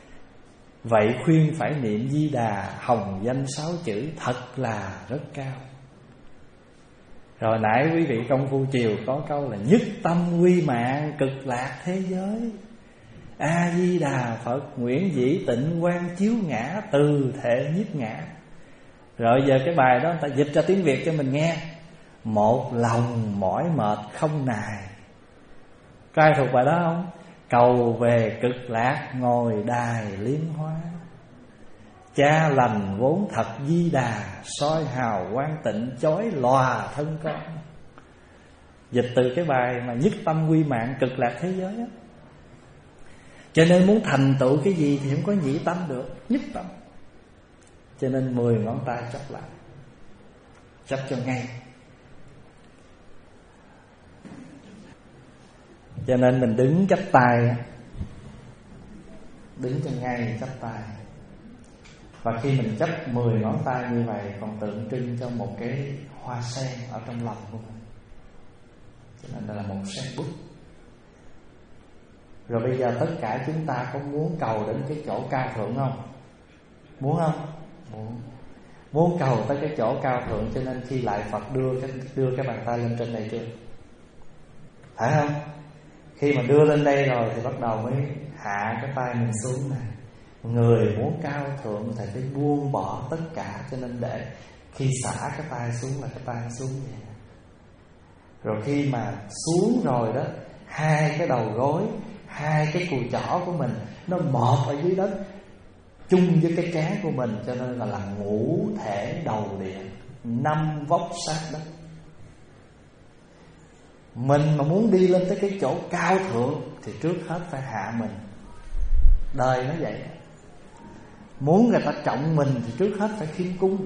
Vậy khuyên phải niệm Di Đà, hồng danh sáu chữ thật là rất cao. Rồi nãy quý vị công phu chiều có câu là nhất tâm quy mạng cực lạc thế giới. A Di Đà Phật nguyện dĩ tịnh quang chiếu ngã, từ thể nhiếp ngã. Rồi giờ cái bài đó người ta dịch ra tiếng Việt cho mình nghe. Một lòng mỏi mệt không nài. Có ai thuộc bài đó không? Cầu về cực lạc ngồi đài liên hoa. Cha lành vốn thật Di Đà, soi hào quang tịnh chói lòa thân con. Dịch từ cái bài mà nhất tâm quy mạng cực lạc thế giới á. Cho nên muốn thành tựu cái gì thì không có nhị tâm được, nhất tâm. Cho nên mười ngón tay chắp lại, chắp cho ngay. Cho nên mình đứng chắp tay, đứng cho ngay chắp tay. Và khi mình chắp mười ngón tay như vậy còn tượng trưng cho một cái hoa sen ở trong lòng của mình. Cho nên đây là một sen bút. Rồi bây giờ tất cả chúng ta có muốn cầu đến cái chỗ cao thượng không? Muốn không? Muốn. Muốn cầu tới cái chỗ cao thượng, cho nên khi lại Phật đưa cái, đưa cái bàn tay lên trên này chưa? Phải không? Khi mà đưa lên đây rồi thì bắt đầu mới hạ cái tay mình xuống này. Người muốn cao thượng thì phải buông bỏ tất cả. Cho nên để khi xả cái tay xuống là cái tay xuống vậy. Rồi khi mà xuống rồi đó, hai cái đầu gối, hai cái cùi chỏ của mình nó mọt ở dưới đất chung với cái trán của mình. Cho nên là là ngũ thể đầu điện, năm vóc sát đất. Mình mà muốn đi lên tới cái chỗ cao thượng thì trước hết phải hạ mình. Đời nó vậy. Muốn người ta trọng mình thì trước hết phải khiêm cung.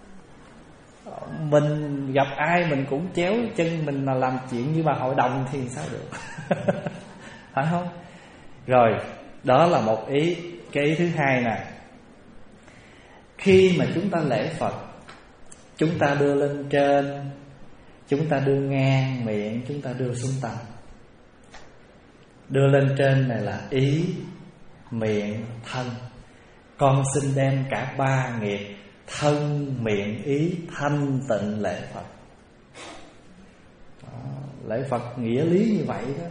Mình gặp ai mình cũng chéo chân mình là làm chuyện như bà hội đồng thì sao được. Phải không? Rồi, đó là một ý. Cái ý thứ hai nè, khi mà chúng ta lễ Phật, chúng ta đưa lên trên, chúng ta đưa ngang miệng, chúng ta đưa xuống tâm. Đưa lên trên này là ý, miệng, thân. Con xin đem cả ba nghiệp thân, miệng, ý thanh tịnh lễ Phật. Đó, lễ Phật nghĩa lý như vậy đó.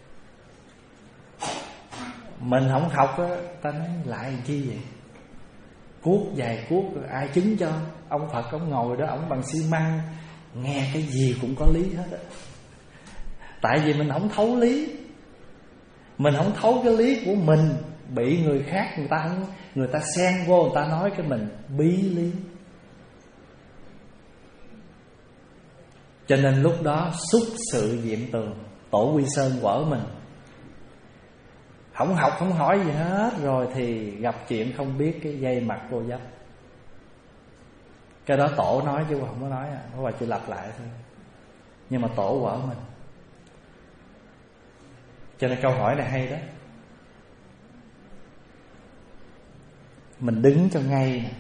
Mình không học á, ta nói lại chi vậy? Cuốc dài cuốc ai chứng cho? Ông Phật ông ngồi đó, ông bằng xi măng, nghe cái gì cũng có lý hết á. Tại vì mình không thấu lý. Mình không thấu cái lý của mình, bị người khác người ta không, người ta xen vô, người ta nói cái mình bí lý. Cho nên lúc đó xúc sự diệm tường, tổ Quy Sơn quở mình. Không học không hỏi gì hết, rồi thì gặp chuyện không biết cái dây mặt cô dấp. Cái đó tổ nói chứ không có nói à, nó qua chỉ lặp lại thôi. Nhưng mà tổ quở mình. Cho nên câu hỏi này hay đó. Mình đứng cho ngay nè,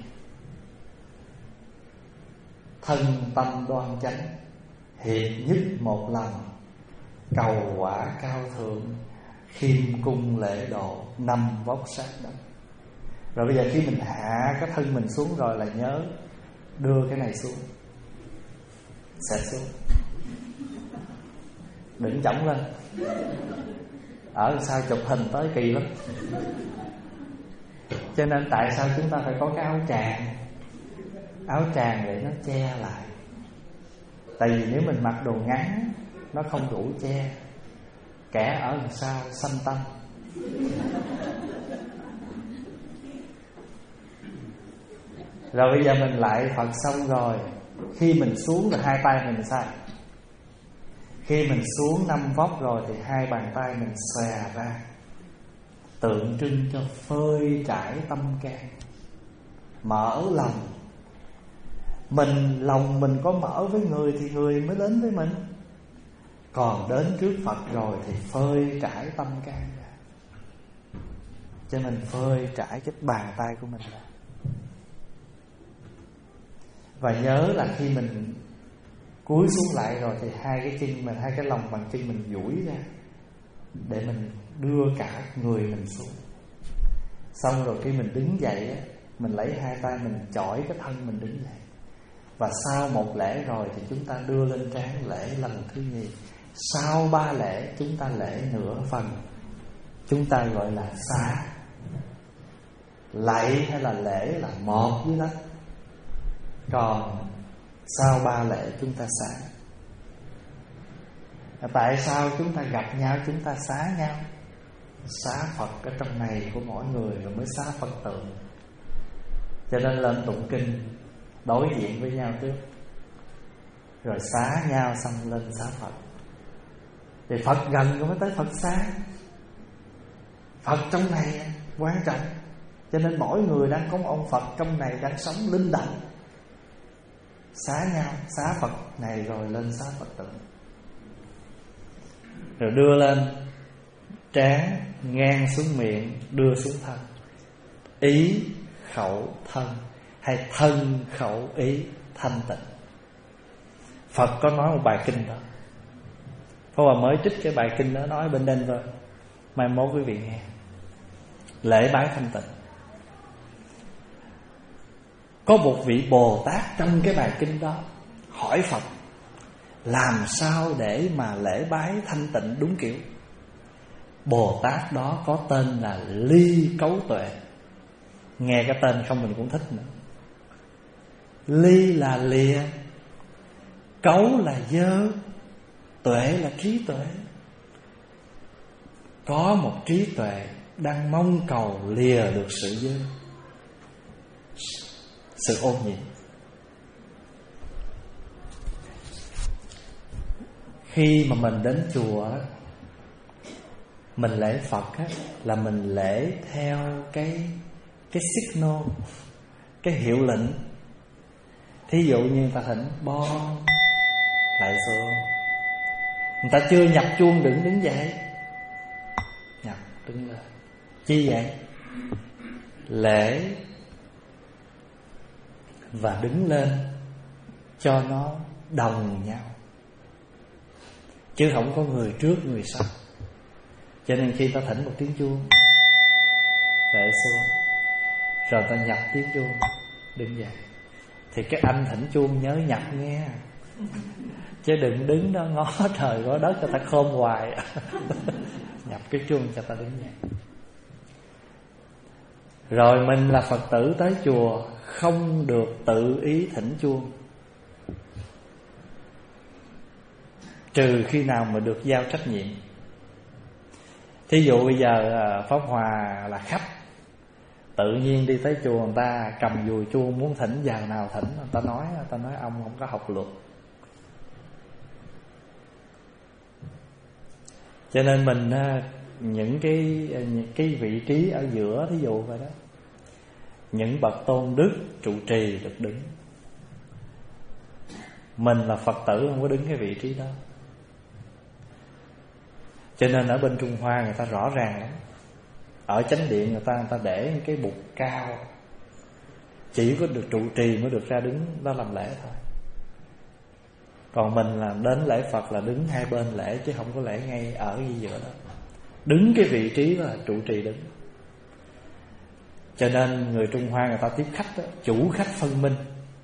thân tâm đoan chánh, hiệp nhất một lòng, cầu quả cao thượng, khiêm cung lễ độ, năm vóc sát đất. Rồi bây giờ khi mình hạ cái thân mình xuống rồi là nhớ đưa cái này xuống, xẹp xuống, đừng chổng lên. Ở sao chụp hình tới kỳ lắm. Cho nên tại sao chúng ta phải có cái áo tràng? Áo tràng để nó che lại. Tại vì nếu mình mặc đồ ngắn nó không đủ che. Kẻ ở đằng sau xanh tâm. Rồi bây giờ mình lại Phật xong rồi, khi mình xuống rồi hai tay mình sao? Khi mình xuống năm vóc rồi thì hai bàn tay mình xòe ra, tượng trưng cho phơi trải tâm can, mở lòng. Mình lòng mình có mở với người thì người mới đến với mình. Còn đến trước Phật rồi thì phơi trải tâm can ra. Cho nên phơi trải cái bàn tay của mình ra. Và nhớ là khi mình cúi xuống lại rồi thì hai cái chân mình, hai cái lòng bàn chân mình duỗi ra để mình đưa cả người mình xuống. Xong rồi khi mình đứng dậy á, mình lấy hai tay mình chỏi cái thân mình đứng dậy. Và sau một lễ rồi thì chúng ta đưa lên trán lễ lần thứ nhì. Sau ba lễ chúng ta lễ nửa phần, chúng ta gọi là xá. Lạy hay là lễ là một với đất. Còn sau ba lễ chúng ta xá. Tại sao chúng ta gặp nhau chúng ta xá nhau? Xá Phật ở trong này của mỗi người rồi mới xá Phật tượng. Cho nên lên tụng kinh đối diện với nhau trước, rồi xá nhau xong lên xá Phật. Thì Phật gần rồi mới tới Phật xá. Phật trong này quan trọng. Cho nên mỗi người đang có một ông Phật trong này đang sống linh động. Xá nhau, xá Phật này rồi lên xá Phật tượng. Rồi đưa lên trán, ngang xuống miệng, đưa xuống thân. Ý, khẩu, thân, hay thân, khẩu, ý, thanh tịnh. Phật có nói một bài kinh đó. Pháp Hòa mới trích cái bài kinh đó nói bên đây rồi, mai mốt quý vị nghe. Lễ bái thanh tịnh. Có một vị Bồ Tát trong cái bài kinh đó hỏi Phật làm sao để mà lễ bái thanh tịnh đúng kiểu. Bồ Tát đó có tên là Ly Cấu Tuệ. Nghe cái tên không mình cũng thích nữa. Ly là lìa, cấu là dơ, tuệ là trí tuệ. Có một trí tuệ đang mong cầu lìa được sự dơ, sự ô nhiễm. Khi mà mình đến chùa, mình lễ Phật á, là mình lễ theo cái cái signal, cái hiệu lệnh. Thí dụ như người ta thỉnh bon lại xuống, người ta chưa nhập chuông đừng đứng dậy. Nhập đứng lên. Chi vậy? Lễ và đứng lên cho nó đồng nhau, chứ không có người trước người sau. Cho nên khi ta thỉnh một tiếng chuông, lễ xuống, rồi ta nhập tiếng chuông, đứng dậy. Thì cái anh thỉnh chuông nhớ nhập nghe, chứ đừng đứng đó ngó trời ngó đất cho ta khôn hoài. Nhập cái chuông cho ta đứng dậy. Rồi mình là Phật tử tới chùa không được tự ý thỉnh chuông, trừ khi nào mà được giao trách nhiệm. Thí dụ bây giờ Pháp Hòa là khách, tự nhiên đi tới chùa người ta cầm dùi chuông muốn thỉnh giờ nào thỉnh, người ta nói người ta nói ông không có học luật. Cho nên mình những cái những cái vị trí ở giữa, thí dụ vậy đó, những bậc tôn đức trụ trì được đứng. Mình là Phật tử không có đứng cái vị trí đó. Cho nên ở bên Trung Hoa người ta rõ ràng lắm. Ở chánh điện người ta người ta để cái bục cao, chỉ có được trụ trì mới được ra đứng đó làm lễ thôi. Còn mình là đến lễ Phật là đứng hai bên lễ, chứ không có lễ ngay ở ngay giữa đó. Đứng cái vị trí đó là trụ trì đứng. Cho nên người Trung Hoa người ta tiếp khách đó, chủ khách phân minh.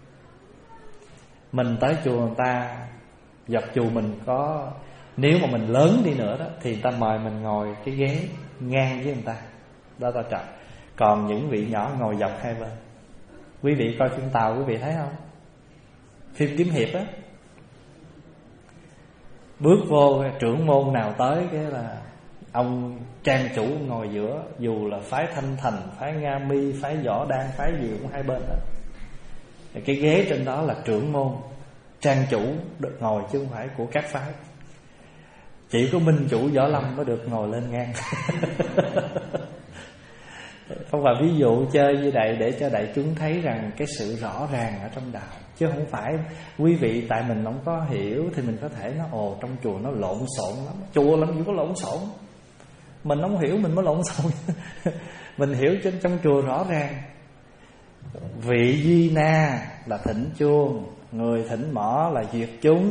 Mình tới chùa người ta, dọc chùa mình có, nếu mà mình lớn đi nữa đó thì người ta mời mình ngồi cái ghế ngang với người ta, đó ta chọn. Còn những vị nhỏ ngồi dọc hai bên. Quý vị coi phim Tàu quý vị thấy không? Phim kiếm hiệp á, bước vô trưởng môn nào tới cái là ông trang chủ ngồi giữa, dù là phái Thanh Thành, phái Nga Mi, phái Võ Đan, phái gì cũng hai bên đó. Cái ghế trên đó là trưởng môn, trang chủ được ngồi chứ không phải của các phái. Chỉ có minh chủ Võ Lâm mới được ngồi lên ngang. Không phải ví dụ chơi như vậy để cho đại chúng thấy rằng cái sự rõ ràng ở trong đạo, chứ không phải quý vị tại mình không có hiểu thì mình có thể nói ồ trong chùa nó lộn xộn lắm. Chùa làm gì có lộn xộn, mình không hiểu mình mới lộn xộn. Mình hiểu trên trong chùa rõ ràng. Vị Di Na là thỉnh chuông, người thỉnh mõ là duyệt chúng.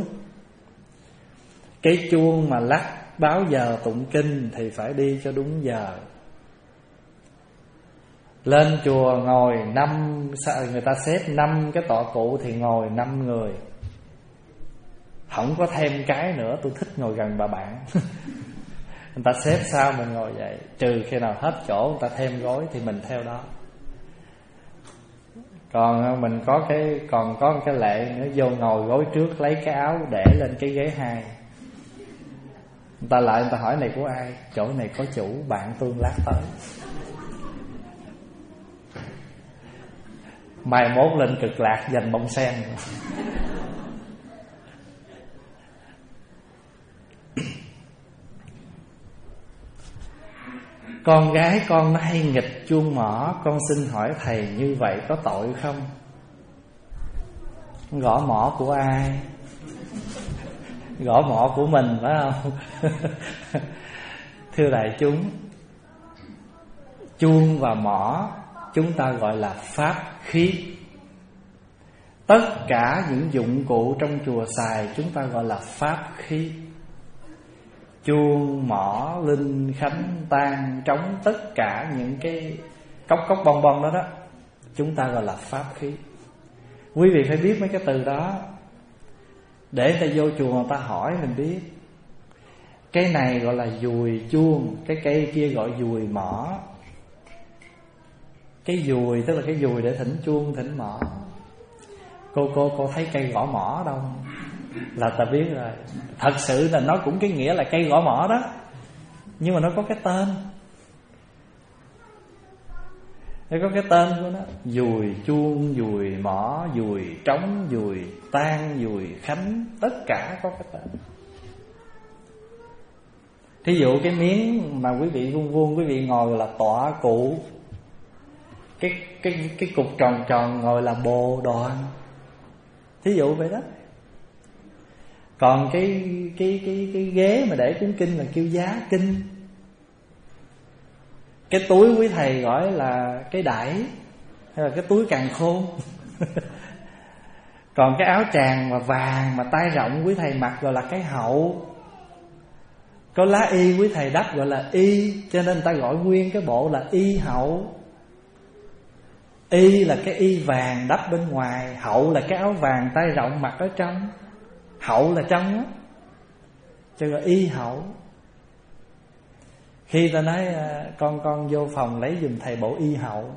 Cái chuông mà lắc báo giờ tụng kinh thì phải đi cho đúng giờ. Lên chùa ngồi năm, người ta xếp năm cái tọa cụ thì ngồi năm người. Không có thêm cái nữa, tôi thích ngồi gần bà bạn. Người ta xếp sao mình ngồi vậy. Trừ khi nào hết chỗ người ta thêm gối thì mình theo đó. Còn mình có cái còn có cái lệ nữa, vô ngồi gối trước, lấy cái áo để lên cái ghế hai. Người ta lại người ta hỏi này của ai? Chỗ này có chủ, bạn tôi lát tới. Mai mốt lên Cực Lạc dành bông sen. Con gái con nó hay nghịch chuông mỏ, con xin hỏi thầy như vậy có tội không? Gõ mỏ của ai? Gõ mỏ của mình phải không? Thưa đại chúng, chuông và mỏ chúng ta gọi là pháp khí. Tất cả những dụng cụ trong chùa xài chúng ta gọi là pháp khí. Chuông, mỏ, linh, khánh, tang, trống, tất cả những cái cốc cốc bong bong đó đó chúng ta gọi là pháp khí. Quý vị phải biết mấy cái từ đó, để người ta vô chùa người ta hỏi mình biết. Cái này gọi là dùi chuông, cái cây kia gọi dùi mỏ. Cái dùi tức là cái dùi để thỉnh chuông, thỉnh mỏ. Cô cô cô thấy cây gõ mỏ đâu là ta biết rồi. Thật sự là nó cũng cái nghĩa là cây gõ mỏ đó, nhưng mà nó có cái tên. Nó có cái tên của nó. Dùi chuông, dùi mỏ, dùi trống, dùi tang, dùi khánh, tất cả có cái tên. Thí dụ cái miếng mà quý vị vuông vuông, quý vị ngồi là tọa cụ. Cái cái cái cục tròn tròn ngồi là bồ đoàn. Thí dụ vậy đó. Còn cái cái cái cái ghế mà để cuốn kinh là kêu giá kinh. Cái túi quý thầy gọi là cái đẩy, hay là cái túi càn khôn. Còn cái áo tràng mà vàng mà tay rộng quý thầy mặc gọi là cái hậu. Có lá y quý thầy đắp gọi là y, cho nên người ta gọi nguyên cái bộ là y hậu. Y là cái y vàng đắp bên ngoài, hậu là cái áo vàng tay rộng mặc ở trong. Hậu là trong á, cho gọi y hậu. Khi ta nói con con vô phòng lấy giùm thầy bộ y hậu,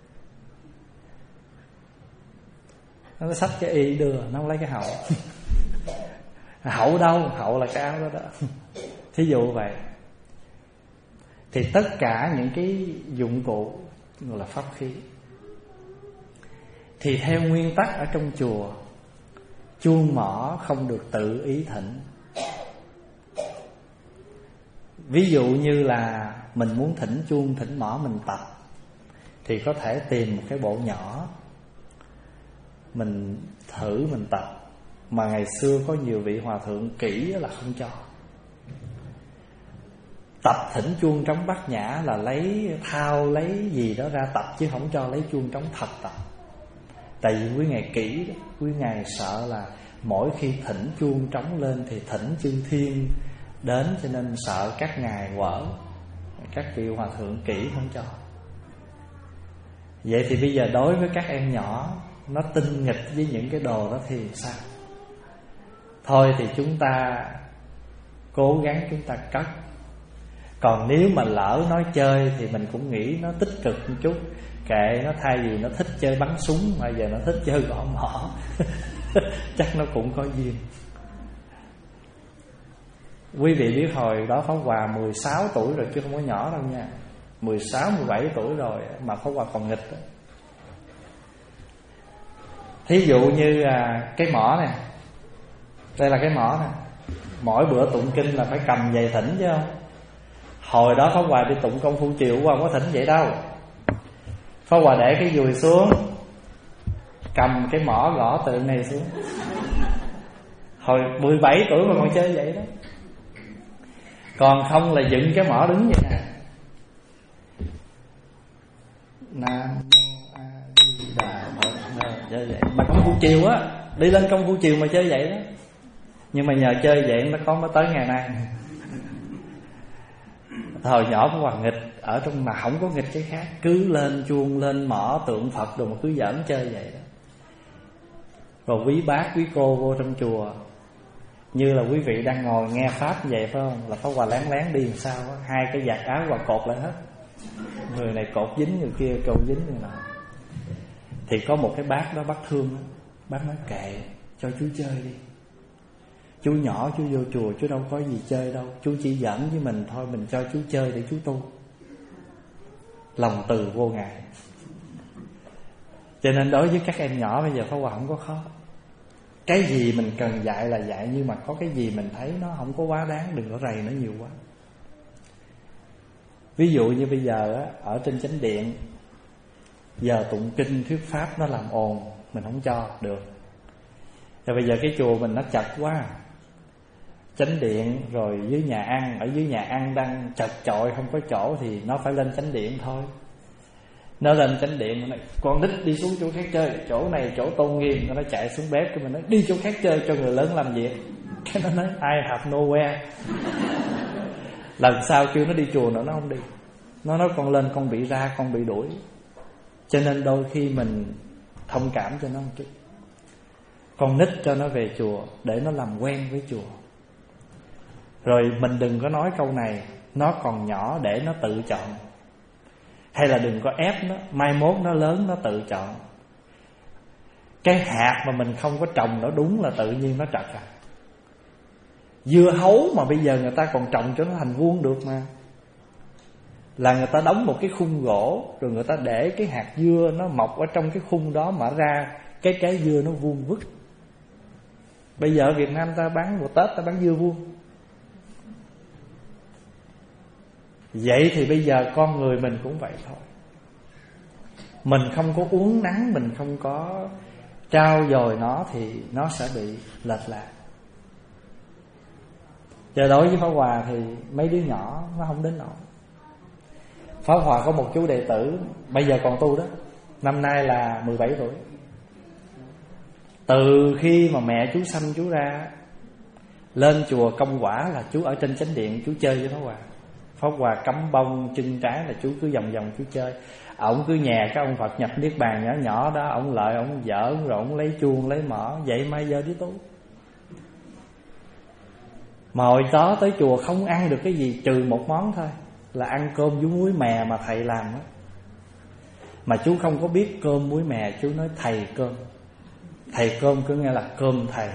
nó xách cái y đưa, nó không lấy cái hậu. Hậu đâu? Hậu là cái áo đó đó. Thí dụ vậy. Thì tất cả những cái dụng cụ gọi là pháp khí. Thì theo nguyên tắc ở trong chùa, chuông mỏ không được tự ý thỉnh. Ví dụ như là mình muốn thỉnh chuông, thỉnh mỏ mình tập, thì có thể tìm một cái bộ nhỏ, mình thử mình tập. Mà ngày xưa có nhiều vị hòa thượng kỹ là không cho. Tập thỉnh chuông trống bát nhã là lấy thao, lấy gì đó ra tập, chứ không cho lấy chuông trống thật tập. Tại vì quý ngài kỹ đó, quý ngài sợ là mỗi khi thỉnh chuông trống lên thì thỉnh chư thiên đến, cho nên sợ các ngài quở. Các vị hòa thượng kỹ không cho. Vậy thì bây giờ đối với các em nhỏ, nó tinh nghịch với những cái đồ đó thì sao? Thôi thì chúng ta cố gắng chúng ta cất. Còn nếu mà lỡ nói chơi thì mình cũng nghĩ nó tích cực một chút. Kệ nó, thay vì nó thích chơi bắn súng mà giờ nó thích chơi gõ mỏ. Chắc nó cũng có duyên. Quý vị biết hồi đó Pháp Hòa mười sáu tuổi rồi chứ không có nhỏ đâu nha. Mười sáu, mười bảy tuổi rồi mà Pháp Hòa còn nghịch đó. Thí dụ như à, cái mỏ này. Đây là cái mỏ này. Mỗi bữa tụng kinh là phải cầm giày thỉnh chứ không. Hồi đó Pháp Hòa đi tụng công phu chiều qua không có thỉnh vậy đâu. Pháp Hòa để cái dùi xuống, cầm cái mỏ gõ từ này xuống. Hồi mười bảy tuổi mà còn chơi vậy đó. Còn không là dựng cái mỏ đứng vậy nè. Nam mô A Di Đà Phật. Chơi vậy. Mà công phu chiều á, đi lên công phu chiều mà chơi vậy đó. Nhưng mà nhờ chơi vậy nó có mới tới ngày nay. Hồi nhỏ Pháp Hòa nghịch ở trong mà không có nghịch cái khác, cứ lên chuông lên mỏ tượng Phật rồi mà cứ giỡn chơi vậy đó. Rồi quý bác quý cô vô trong chùa, như là quý vị đang ngồi nghe pháp vậy phải không, là Pháp Hòa lén lén đi làm sao đó, hai cái vạt áo Hòa cột lại hết, người này cột dính người kia cột dính người nào. Thì có một cái bác đó, bác thương đó, bác nói kệ cho chú chơi đi, chú nhỏ chú vô chùa chú đâu có gì chơi đâu, chú chỉ giỡn với mình thôi, mình cho chú chơi để chú tu. Lòng từ vô ngại. Cho nên đối với các em nhỏ bây giờ Pháp Hòa không có khó. Cái gì mình cần dạy là dạy, nhưng mà có cái gì mình thấy nó không có quá đáng, đừng có rầy nó nhiều quá. Ví dụ như bây giờ á, ở trên chánh điện giờ tụng kinh thuyết pháp nó làm ồn, mình không cho được. Rồi bây giờ cái chùa mình nó chật quá, chánh điện rồi dưới nhà ăn, ở dưới nhà ăn đang chật chội không có chỗ thì nó phải lên chánh điện thôi. Nó lên chánh điện nó nói, con nít đi xuống chỗ khác chơi, chỗ này chỗ tôn nghiêm. Nó chạy xuống bếp, cái mình nói đi chỗ khác chơi cho người lớn làm việc. Cái nó nói I have nowhere. Lần sau kêu nó đi chùa nữa nó không đi. Nó nói con lên con bị ra, con bị đuổi. Cho nên đôi khi mình thông cảm cho nó một chút, con nít cho nó về chùa để nó làm quen với chùa. Rồi mình đừng có nói câu này, nó còn nhỏ để nó tự chọn. Hay là đừng có ép nó, mai mốt nó lớn nó tự chọn. Cái hạt mà mình không có trồng nó đúng là tự nhiên nó trật à. Dưa hấu mà bây giờ người ta còn trồng cho nó thành vuông được mà. Là người ta đóng một cái khung gỗ, rồi người ta để cái hạt dưa nó mọc ở trong cái khung đó mà ra cái trái dưa nó vuông vức. Bây giờ ở Việt Nam ta bán một Tết ta bán dưa vuông. Vậy thì bây giờ con người mình cũng vậy thôi. Mình không có uốn nắn, mình không có trao dồi nó thì nó sẽ bị lệch lạc. Giờ đối với Pháp Hòa thì mấy đứa nhỏ nó không đến nỗi. Pháp Hòa có một chú đệ tử bây giờ còn tu đó, năm nay là mười bảy tuổi. Từ khi mà mẹ chú sanh chú ra, lên chùa Công Quả là chú ở trên chánh điện chú chơi với Pháp Hòa. Pháp Hòa cắm bông chân trái là chú cứ vòng vòng chú chơi. Ổng cứ nhà cái ông Phật nhập Niết Bàn nhỏ nhỏ đó, ổng lợi ổng giỡn rồi ổng lấy chuông lấy mỏ. Vậy mai giờ đi tu. Mà hồi đó tới chùa không ăn được cái gì trừ một món thôi, là ăn cơm với muối mè mà thầy làm đó. Mà chú không có biết cơm muối mè, chú nói thầy cơm. Thầy cơm cứ nghe là cơm thầy.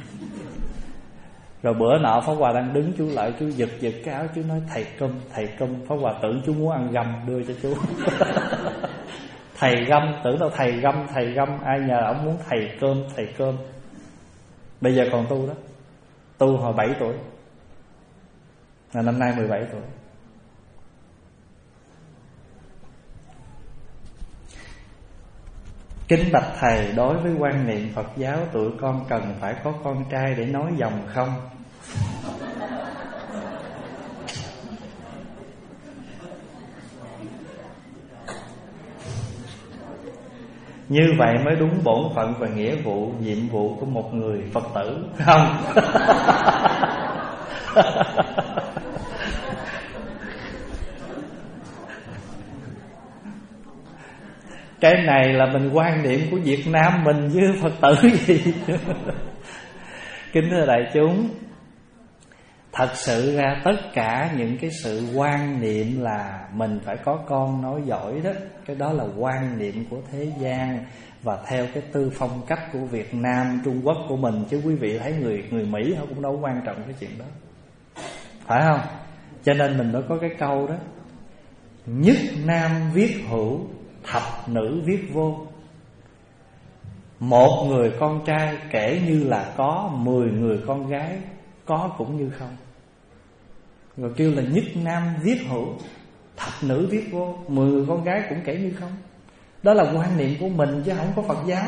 Rồi bữa nọ Pháp Hòa đang đứng, chú lại chú giật giật cái áo, chú nói thầy cơm, thầy cơm. Pháp Hòa tưởng chú muốn ăn găm đưa cho chú. Thầy găm, tưởng đâu thầy găm, thầy găm. Ai nhờ ông muốn thầy cơm, thầy cơm. Bây giờ còn tu đó. Tu hồi bảy tuổi, là năm nay mười bảy tuổi. Kính bạch thầy, đối với quan niệm Phật giáo, tụi con cần phải có con trai để nối dòng không? Như vậy mới đúng bổn phận và nghĩa vụ, nhiệm vụ của một người Phật tử, không? Cái này là mình quan niệm của Việt Nam mình với Phật tử gì. Kính thưa đại chúng, thật sự ra tất cả những cái sự quan niệm là mình phải có con nối dõi đó, cái đó là quan niệm của thế gian và theo cái tư phong cách của Việt Nam, Trung Quốc của mình. Chứ quý vị thấy người người Mỹ họ cũng đâu quan trọng cái chuyện đó, phải không? Cho nên mình mới có cái câu đó: nhất nam viết hữu, thập nữ viết vô. Một người con trai kể như là có, mười người con gái có cũng như không. Rồi kêu là nhất nam viết hữu, thập nữ viết vô. Mười người con gái cũng kể như không. Đó là quan niệm của mình chứ không có Phật giáo.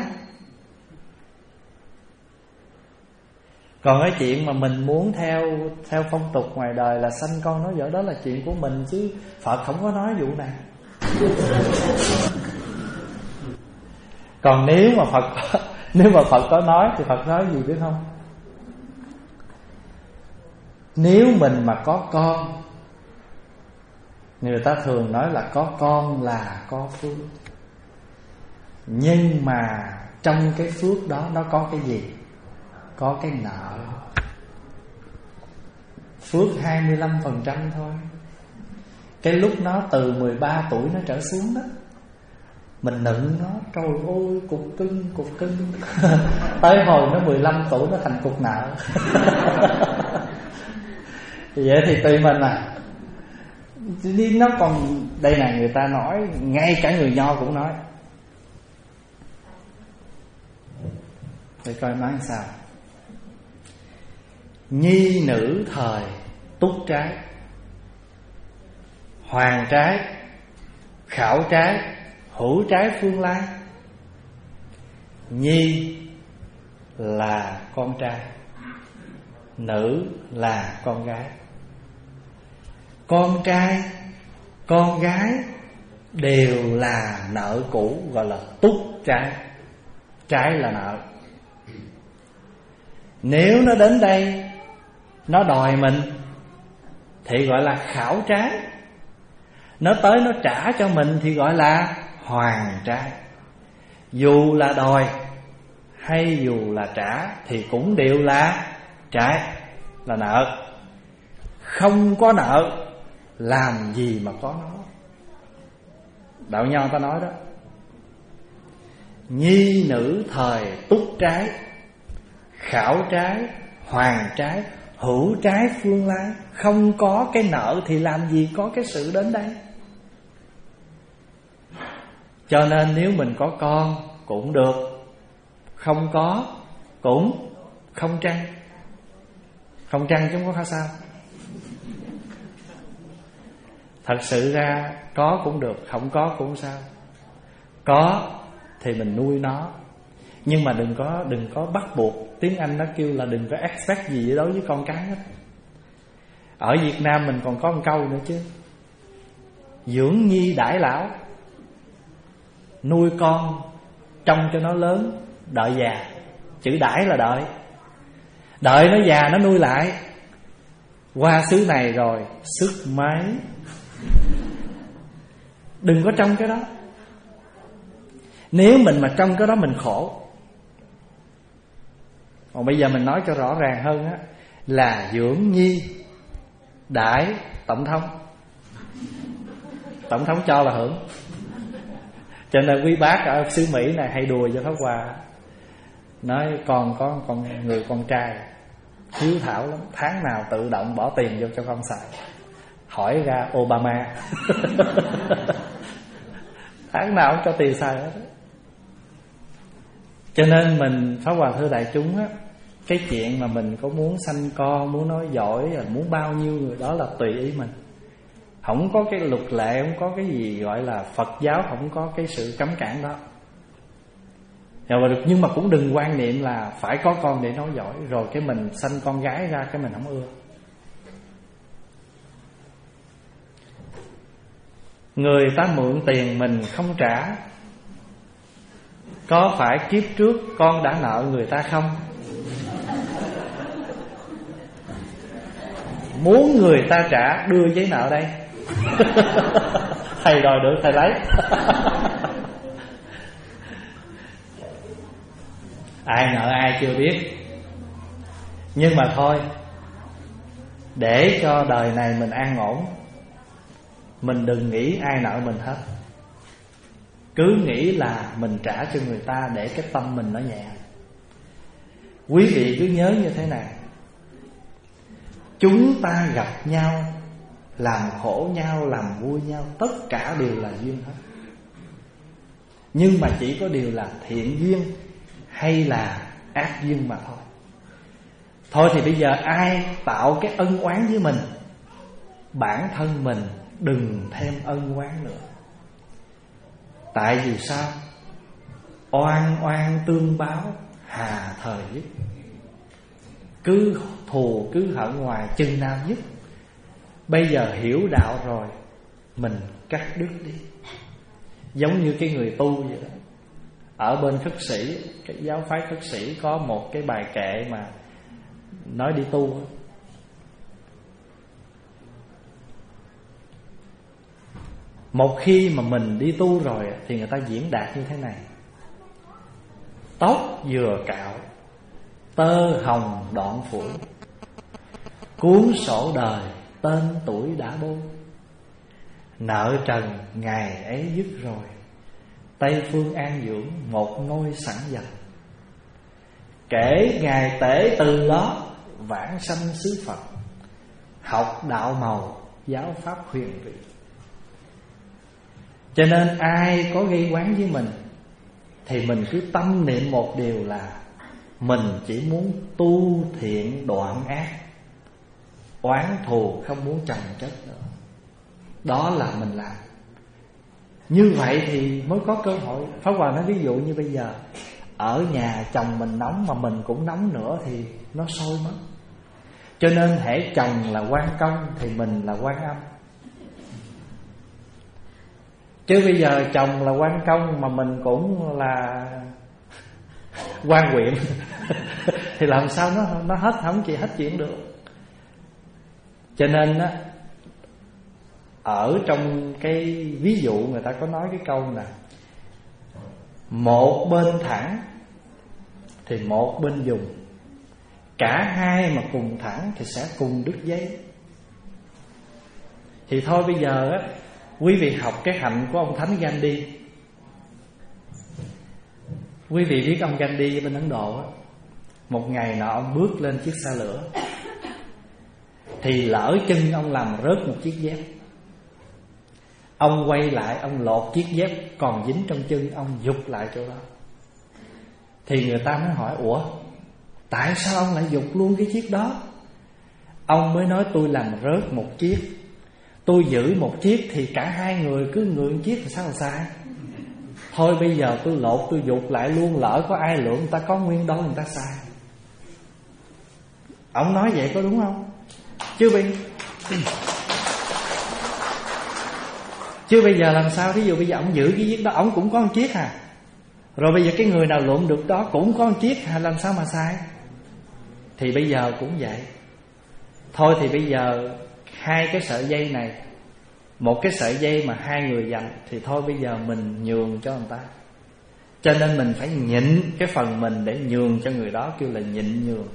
Còn cái chuyện mà mình muốn theo theo phong tục ngoài đời là sanh con nói vợ, đó là chuyện của mình chứ Phật không có nói vụ này. Còn nếu mà Phật có, nếu mà Phật có nói thì Phật nói gì biết không? Nếu mình mà có con Người ta thường nói là có con là có phước, nhưng mà trong cái phước đó nó có cái gì? Có cái nợ. Phước hai mươi lăm phần trăm thôi. Cái lúc nó từ mười ba tuổi nó trở xuống đó, mình nựng nó, trời ơi cục cưng cục cưng tới hồi nó mười lăm tuổi nó thành cục nợ. Vậy thì tùy mình à. Nó còn đây là người ta nói, ngay cả người Nho cũng nói. Để coi nói sao. Nhi nữ thời túc trái, hoàng trái, khảo trái, hữu trái phương lai. Nhi là con trai, nữ là con gái. Con trai, con gái đều là nợ cũ, gọi là túc trái. Trái là nợ. Nếu nó đến đây nó đòi mình thì gọi là khảo trái. Nó tới nó trả cho mình thì gọi là hoàn trái. Dù là đòi hay dù là trả thì cũng đều là trái, là nợ. Không có nợ làm gì mà có nó. Đạo Nho ta nói đó. Nhi nữ thời túc trái, khảo trái, hoàn trái, hữu trái phương lai. Không có cái nợ thì làm gì có cái sự đến đây. Cho nên nếu mình có con cũng được, không có cũng không trăng. Không trăng chứ không có sao. Thật sự ra có cũng được, không có cũng sao. Có thì mình nuôi nó, nhưng mà đừng có đừng có bắt buộc. Tiếng Anh nó kêu là đừng có expect gì đối với con cái hết. Ở Việt Nam mình còn có một câu nữa chứ, dưỡng nhi đãi lão. Nuôi con trông cho nó lớn, đợi già. Chữ đãi là đợi. Đợi nó già nó nuôi lại. Qua xứ này rồi sức mấy. Đừng có trong cái đó. Nếu mình mà trong cái đó mình khổ. Còn bây giờ mình nói cho rõ ràng hơn á, là dưỡng nhi đãi tổng thống. Tổng thống cho là hưởng. Cho nên quý bác ở xứ Mỹ này hay đùa cho Pháp Hòa, nói con có con người con trai hiếu thảo lắm, tháng nào tự động bỏ tiền vô cho con xài. Hỏi ra Obama tháng nào cũng cho tiền xài hết. Cho nên mình Pháp Hòa thưa đại chúng á, cái chuyện mà mình có muốn sanh con, muốn nói giỏi, muốn bao nhiêu người đó là tùy ý mình. Không có cái luật lệ, không có cái gì gọi là Phật giáo, không có cái sự cấm cản đó. Nhưng mà cũng đừng quan niệm là phải có con để nói giỏi, rồi cái mình sanh con gái ra cái mình không ưa. Người ta mượn tiền mình không trả, có phải kiếp trước con đã nợ người ta không? Muốn người ta trả đưa giấy nợ đây. Thầy đòi được thầy lấy. Ai nợ ai chưa biết. Nhưng mà thôi, để cho đời này mình an ổn, mình đừng nghĩ ai nợ mình hết. Cứ nghĩ là mình trả cho người ta để cái tâm mình nó nhẹ. Quý vị cứ nhớ như thế này, chúng ta gặp nhau, làm khổ nhau, làm vui nhau, tất cả đều là duyên hết. Nhưng mà chỉ có điều là thiện duyên hay là ác duyên mà thôi. Thôi thì bây giờ ai tạo cái ân oán với mình, bản thân mình đừng thêm ân oán nữa. Tại vì sao? Oan oan tương báo, hà thời dứt. Cứ thù cứ hận hoài chừng nào dứt. Bây giờ hiểu đạo rồi, mình cắt đứt đi. Giống như cái người tu vậy đó. Ở bên Khất Sĩ, cái giáo phái Khất Sĩ có một cái bài kệ mà nói đi tu. Một khi mà mình đi tu rồi thì người ta diễn đạt như thế này: tóc vừa cạo, tơ hồng đoạn phủi, cuốn sổ đời tên tuổi đã bôi. Nợ trần ngày ấy dứt rồi, Tây phương an dưỡng một ngôi sẵn dành. Kể ngày tể từ đó, vãng sanh xứ Phật, học đạo màu giáo pháp huyền vị. Cho nên ai có gây oán với mình thì mình cứ tâm niệm một điều là mình chỉ muốn tu thiện đoạn ác, oán thù không muốn chồng chất nữa. Đó là mình làm. Như vậy thì mới có cơ hội. Pháp Hòa nói ví dụ như bây giờ ở nhà chồng mình nóng mà mình cũng nóng nữa thì nó sôi mất. Cho nên hễ chồng là quan công thì mình là quan âm. Chứ bây giờ chồng là quan công mà mình cũng là quan huyện thì làm sao nó nó hết không chỉ hết chuyện được. Cho nên á, ở trong cái ví dụ người ta có nói cái câu là một bên thẳng thì một bên dùng, cả hai mà cùng thẳng thì sẽ cùng đứt dây. Thì thôi bây giờ á, quý vị học cái hạnh của ông Thánh Gandhi. Quý vị biết ông Gandhi bên Ấn Độ á, một ngày nọ ông bước lên chiếc xe lửa thì lỡ chân ông làm rớt một chiếc dép. Ông quay lại, ông lột chiếc dép còn dính trong chân, ông giục lại chỗ đó. Thì người ta mới hỏi: ủa, tại sao ông lại giục luôn cái chiếc đó? Ông mới nói: tôi làm rớt một chiếc, tôi giữ một chiếc thì cả hai người cứ ngựa một chiếc thì sao là sai. Thôi bây giờ tôi lột, tôi giục lại luôn, lỡ có ai lượm người ta có nguyên đó người ta sai. Ông nói vậy có đúng không? Chứ bây Chứ bây giờ làm sao? Ví dụ bây giờ ông giữ cái chiếc đó, ông cũng có một chiếc à. Rồi bây giờ cái người nào lượm được đó cũng có một chiếc à, làm sao mà sai? Thì bây giờ cũng vậy. Thôi thì bây giờ hai cái sợi dây này, một cái sợi dây mà hai người giành, thì thôi bây giờ mình nhường cho người ta. Cho nên mình phải nhịn cái phần mình để nhường cho người đó, kêu là nhịn nhường.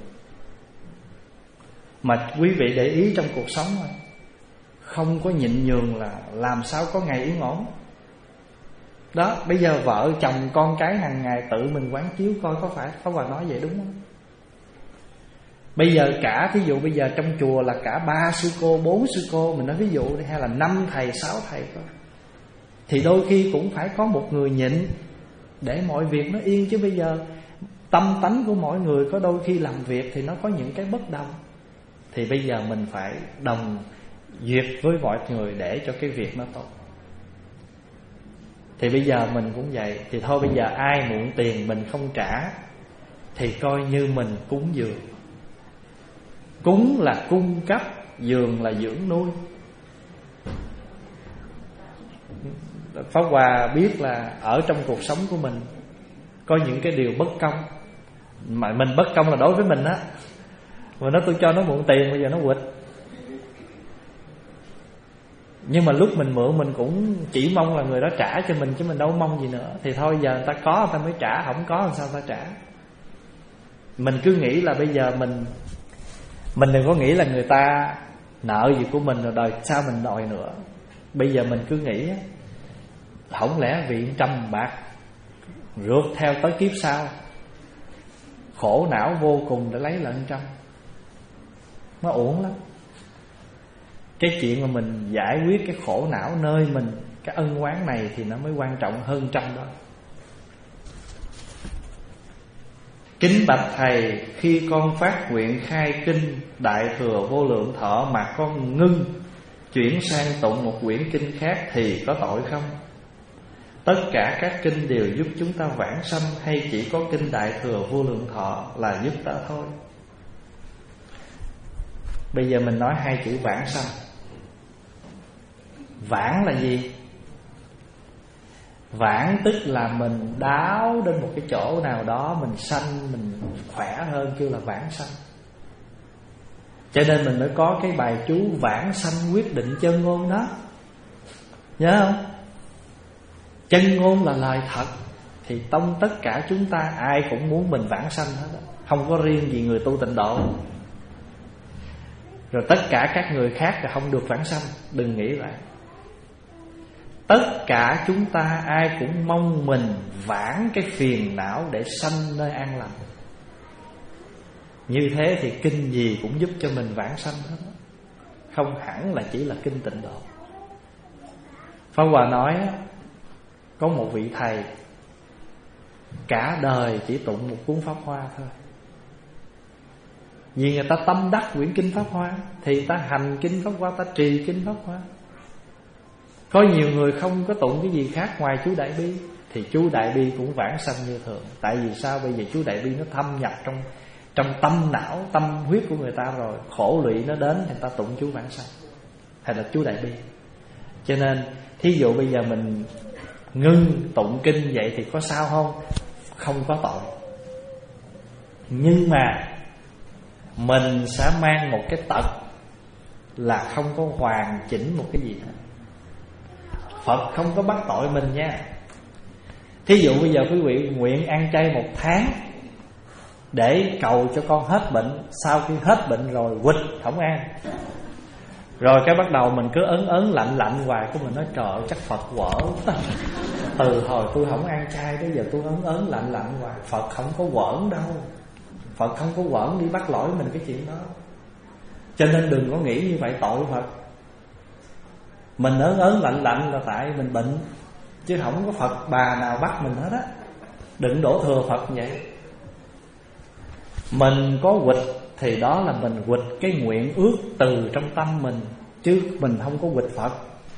Mà quý vị để ý trong cuộc sống thôi, không có nhịn nhường là làm sao có ngày yên ổn. Đó, bây giờ vợ chồng con cái hàng ngày tự mình quán chiếu coi có phải Pháp Hòa nói vậy đúng không? Bây giờ cả ví dụ bây giờ trong chùa là cả ba sư cô, bốn sư cô, mình nói ví dụ đi, hay là năm thầy, sáu thầy coi, thì đôi khi cũng phải có một người nhịn để mọi việc nó yên. Chứ bây giờ tâm tánh của mỗi người có đôi khi làm việc thì nó có những cái bất đồng, thì bây giờ mình phải đồng duyệt với mọi người để cho cái việc nó tốt. Thì bây giờ mình cũng vậy. Thì thôi bây giờ ai mượn tiền mình không trả thì coi như mình cúng dường. Cúng là cung cấp, dường là dưỡng nuôi. Pháp Hòa biết là ở trong cuộc sống của mình có những cái điều bất công. Mà mình bất công là đối với mình á. Mà nó tôi cho nó mượn tiền, bây giờ nó quỵt. Nhưng mà lúc mình mượn mình cũng chỉ mong là người đó trả cho mình, chứ mình đâu mong gì nữa. Thì thôi giờ người ta có người ta mới trả, không có làm sao người ta trả. Mình cứ nghĩ là bây giờ mình Mình đừng có nghĩ là người ta nợ gì của mình rồi đời sao mình đòi nữa. Bây giờ mình cứ nghĩ không lẽ vì trăm bạc rượt theo tới kiếp sau, khổ não vô cùng để lấy lại trăm. Nó uổng lắm. Cái chuyện mà mình giải quyết cái khổ não nơi mình, cái ân oán này thì nó mới quan trọng hơn trăm đó. Kính bạch thầy, khi con phát nguyện khai kinh Đại Thừa Vô Lượng Thọ mà con ngưng chuyển sang tụng một quyển kinh khác thì có tội không? Tất cả các kinh đều giúp chúng ta vãng sanh, hay chỉ có kinh Đại Thừa Vô Lượng Thọ là giúp ta thôi? Bây giờ mình nói hai chữ vãng sanh. Vãng là gì? Vãng tức là mình đáo đến một cái chỗ nào đó, mình sanh, mình khỏe hơn, kêu là vãng sanh. Cho nên mình mới có cái bài chú vãng sanh quyết định chân ngôn đó. Nhớ không? chân ngôn là lời thật, thì trong tất cả chúng ta ai cũng muốn mình vãng sanh hết đó. Không có riêng gì người tu tịnh độ. Rồi tất cả các người khác là không được vãng sanh. Đừng nghĩ vậy. Tất cả chúng ta ai cũng mong mình vãng cái phiền não để sanh nơi an lành. Như thế thì kinh gì cũng giúp cho mình vãng sanh hết đó. Không hẳn là chỉ là kinh tịnh độ. Pháp Hòa nói có một vị thầy cả đời chỉ tụng một cuốn Pháp Hoa thôi. Vì người ta tâm đắc quyển kinh Pháp Hoa thì ta hành kinh Pháp Hoa, ta trì kinh Pháp Hoa. Có nhiều người không có tụng cái gì khác ngoài chú Đại Bi, thì chú Đại Bi cũng vãng sanh như thường. Tại vì sao? Bây giờ chú Đại Bi nó thâm nhập trong trong tâm não, tâm huyết của người ta rồi. Khổ lụy nó đến thì ta tụng chú vãng sanh, hay là chú Đại Bi. Cho nên thí dụ bây giờ mình ngưng tụng kinh vậy thì có sao không? Không có tội. Nhưng mà mình sẽ mang một cái tật là không có hoàn chỉnh một cái gì hết. Phật không có bắt tội mình nha. Thí dụ bây giờ quý vị nguyện ăn chay một tháng để cầu cho con hết bệnh. Sau khi hết bệnh rồi quỵt không ăn, rồi cái bắt đầu mình cứ ấn ấn lạnh lạnh hoài. Cái mình nói trời ơi, chắc Phật quở. Từ hồi tôi không ăn chay tới giờ tôi ấn ấn lạnh lạnh hoài. Phật không có quởn đâu. Phật không có quởn đi bắt lỗi mình cái chuyện đó. Cho nên đừng có nghĩ như vậy tội Phật. Mình ớn ớn lạnh lạnh là tại mình bệnh, chứ không có Phật bà nào bắt mình hết á. Đừng đổ thừa Phật vậy. Mình có quỵt thì đó là mình quỵt cái nguyện ước từ trong tâm mình, chứ mình không có quỵt Phật.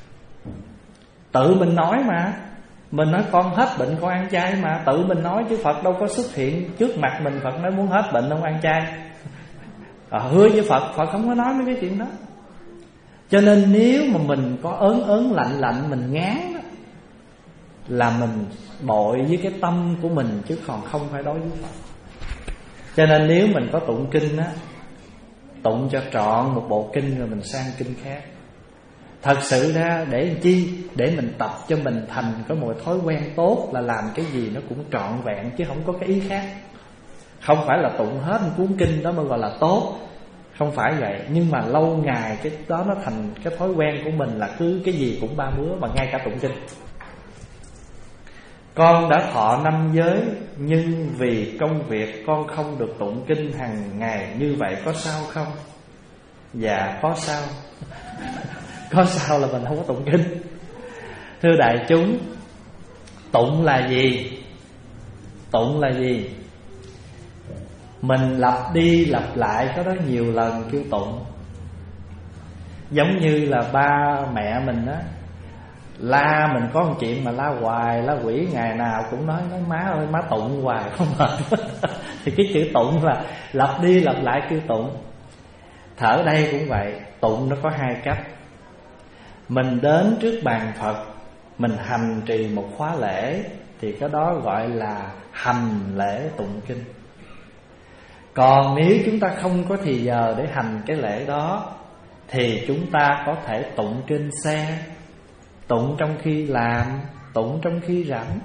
Tự mình nói mà. Mình nói con hết bệnh con ăn chay mà. Tự mình nói chứ Phật đâu có xuất hiện trước mặt mình. Phật nói muốn hết bệnh không ăn chay à, hứa với Phật, Phật không có nói mấy cái chuyện đó. Cho nên nếu mà mình có ớn ớn lạnh lạnh mình ngán đó, là mình bội với cái tâm của mình, chứ còn không phải đối với Phật. Cho nên nếu mình có tụng kinh á, tụng cho trọn một bộ kinh rồi mình sang kinh khác. Thật sự ra để làm chi? Để mình tập cho mình thành có một thói quen tốt, là làm cái gì nó cũng trọn vẹn, chứ không có cái ý khác. Không phải là tụng hết một cuốn kinh đó mới gọi là tốt, không phải vậy. Nhưng mà lâu ngày cái đó nó thành cái thói quen của mình, là cứ cái gì cũng ba bữa, mà ngay cả tụng kinh. Con đã thọ năm giới, nhưng vì công việc con không được tụng kinh hàng ngày, như vậy có sao không? Dạ có sao. Có sao là mình không có tụng kinh. Thưa đại chúng, tụng là gì? Tụng là gì? Mình lặp đi lặp lại có đó nhiều lần kêu tụng. Giống như là ba mẹ mình á, la mình có một chuyện mà la hoài, la quỷ, ngày nào cũng nói nói má ơi má tụng hoài không mệt. Thì cái chữ tụng là lặp đi lặp lại kêu tụng. Thở đây cũng vậy. Tụng nó có hai cách. Mình đến trước bàn Phật, mình hành trì một khóa lễ, thì cái đó gọi là hành lễ tụng kinh. Còn nếu chúng ta không có thì giờ để hành cái lễ đó, thì chúng ta có thể tụng trên xe, tụng trong khi làm, tụng trong khi rảnh.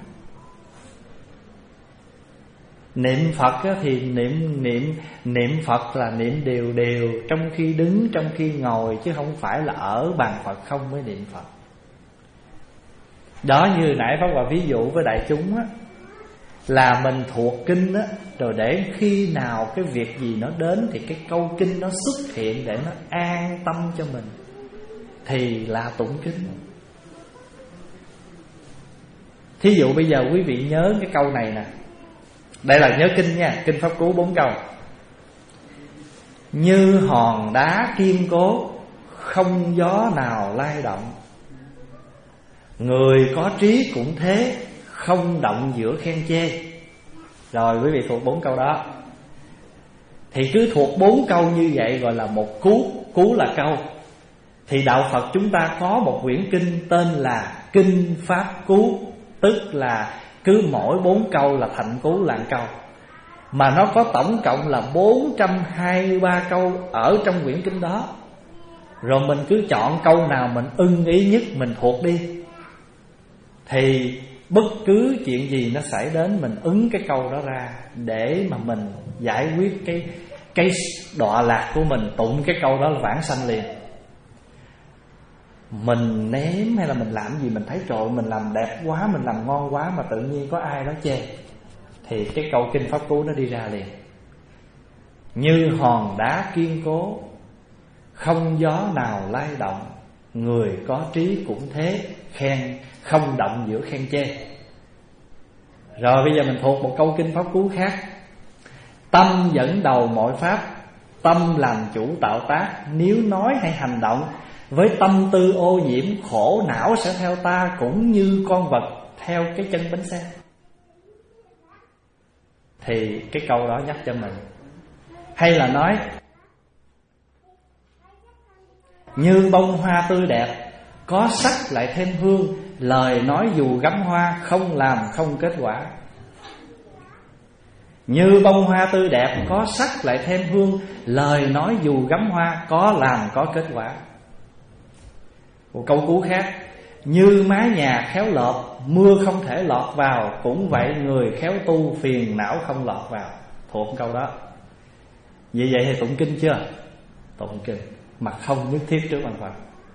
Niệm Phật thì niệm niệm niệm Phật là niệm đều đều, trong khi đứng, trong khi ngồi, chứ không phải là ở bàn Phật không mới niệm Phật. Đó, như nãy Pháp Hòa ví dụ với đại chúng á, là mình thuộc kinh á, rồi để khi nào cái việc gì nó đến thì cái câu kinh nó xuất hiện để nó an tâm cho mình, thì là tụng kinh. Thí dụ bây giờ quý vị nhớ cái câu này nè. Đây là nhớ kinh nha, kinh Pháp Cú bốn câu. Như hòn đá kiên cố, không gió nào lay động. Người có trí cũng thế, không động giữa khen chê. Rồi quý vị thuộc bốn câu đó. Thì cứ thuộc bốn câu như vậy gọi là một cú. Cú là câu. Thì đạo Phật chúng ta có một quyển kinh tên là Kinh Pháp Cú, tức là cứ mỗi bốn câu là thành cú là câu. Mà nó có tổng cộng là bốn trăm hai mươi ba câu ở trong quyển kinh đó. Rồi mình cứ chọn câu nào mình ưng ý nhất mình thuộc đi. Thì Bất cứ chuyện gì nó xảy đến, mình ứng cái câu đó ra để mà mình giải quyết cái cái đọa lạc của mình. Tụng cái câu đó là vãng sanh liền. Mình ném hay là mình làm gì mình thấy trời mình làm đẹp quá, mình làm ngon quá mà tự nhiên có ai đó chê, thì cái câu kinh pháp cú nó đi ra liền. Như hòn đá kiên cố, không gió nào lay động, người có trí cũng thế, khen không động giữa khen chê. Rồi bây giờ mình thuộc một câu kinh pháp cú khác. Tâm dẫn đầu mọi pháp, tâm làm chủ tạo tác. Nếu nói hay hành động với tâm tư ô nhiễm, khổ não sẽ theo ta, cũng như con vật theo cái chân bánh xe. Thì cái câu đó nhắc cho mình. Hay là nói như bông hoa tươi đẹp, có sắc lại thêm hương, lời nói dù gắm hoa, không làm không kết quả. Như bông hoa tươi đẹp, có sắc lại thêm hương, lời nói dù gắm hoa, có làm có kết quả. Một câu cú khác. Như mái nhà khéo lợp, mưa không thể lọt vào, cũng vậy người khéo tu, phiền não không lọt vào. Thuộc câu đó. Vì vậy thì tụng kinh chưa? Tụng kinh, mà không nhất thiết trước bàn Phật.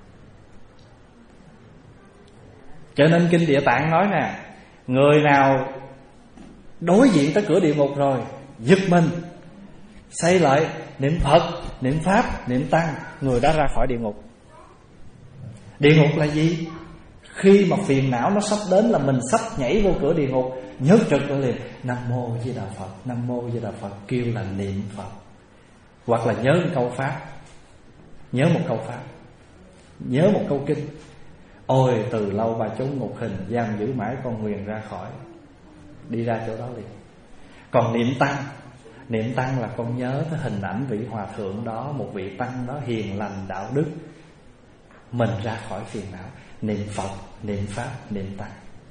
Cho nên kinh Địa Tạng nói nè, người nào đối diện tới cửa địa ngục rồi, giật mình, xây lại niệm Phật, niệm Pháp, niệm Tăng, người đã ra khỏi địa ngục. Địa ngục là gì? Khi mà phiền não nó sắp đến là mình sắp nhảy vô cửa địa ngục, nhớ trực ra liền Nam Mô Di Đà Phật, Nam Mô Di Đà Phật, kêu là niệm Phật. Hoặc là nhớ một câu Pháp, nhớ một câu Pháp, nhớ một câu kinh. Ôi từ lâu bà trốn ngục hình, giam giữ mãi con nguyền ra khỏi. Đi ra chỗ đó liền. Còn niệm Tăng, niệm Tăng là con nhớ cái hình ảnh vị hòa thượng đó, một vị Tăng đó hiền lành đạo đức, mình ra khỏi phiền não. Niệm Phật, niệm Pháp, niệm Tăng.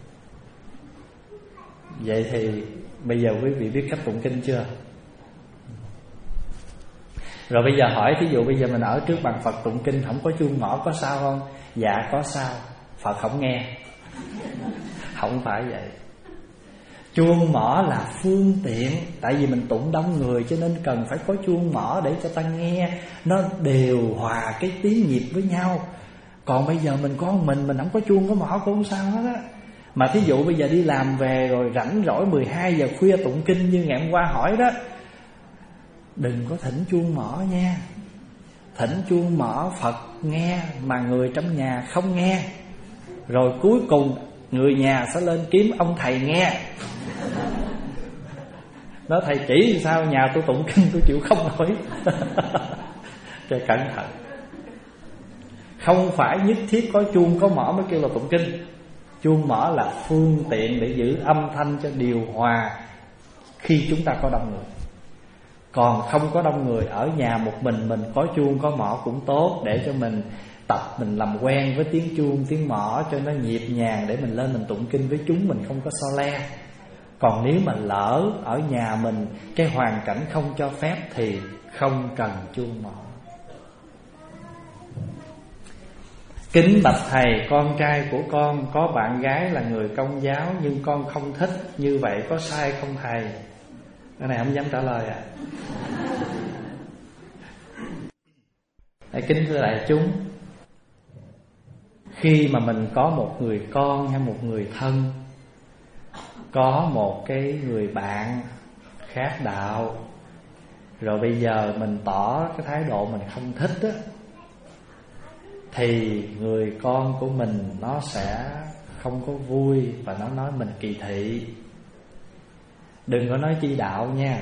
Vậy thì bây giờ quý vị biết cách tụng kinh chưa? Rồi bây giờ hỏi, thí dụ bây giờ mình ở trước bàn Phật tụng kinh, không có chuông mỏ có sao không? Dạ có sao. Phật không nghe. Không phải vậy. Chuông mỏ là phương tiện. Tại vì mình tụng đông người cho nên cần phải có chuông mỏ để cho ta nghe, nó đều hòa cái tiếng nhịp với nhau. Còn bây giờ mình có một mình, mình không có chuông có mỏ cũng không sao hết á. Mà thí dụ bây giờ đi làm về rồi rảnh rỗi mười hai giờ khuya tụng kinh như ngày hôm qua hỏi đó, đừng có thỉnh chuông mỏ nha. Thỉnh chuông mỏ Phật nghe mà người trong nhà không nghe. Rồi cuối cùng người nhà sẽ lên kiếm ông thầy nghe. Nói thầy chỉ sao nhà tôi tụng kinh tôi chịu không nổi. Cho cẩn thận. Không phải nhất thiết có chuông có mỏ mới kêu là tụng kinh. Chuông mỏ là phương tiện để giữ âm thanh cho điều hòa khi chúng ta có đông người. Còn không có đông người, ở nhà một mình, mình có chuông có mỏ cũng tốt, để cho mình tập, mình làm quen với tiếng chuông, tiếng mỏ cho nó nhịp nhàng, để mình lên mình tụng kinh với chúng, mình không có so le. Còn nếu mà lỡ ở nhà mình cái hoàn cảnh không cho phép thì không cần chuông mỏ. Kính bạch thầy, con trai của con có bạn gái là người Công giáo, nhưng con không thích, như vậy có sai không thầy? Cái này không dám trả lời à. Hãy kính thưa đại chúng, khi mà mình có một người con hay một người thân, có một cái người bạn khác đạo, rồi bây giờ mình tỏ cái thái độ mình không thích á, thì người con của mình nó sẽ không có vui và nó nói mình kỳ thị. Đừng có nói chi đạo nha.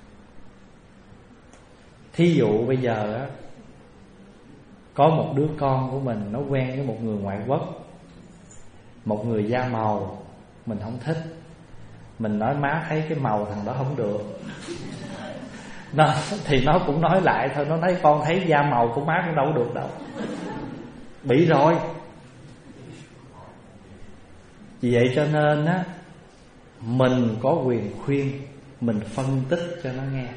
Thí dụ bây giờ á, có một đứa con của mình nó quen với một người ngoại quốc, một người da màu mình không thích. Mình nói má thấy cái màu thằng đó không được, nó, thì nó cũng nói lại thôi. Nó thấy con thấy da màu của má cũng đâu được đâu. Bị rồi. Vì vậy cho nên á, mình có quyền khuyên, mình phân tích cho nó nghe,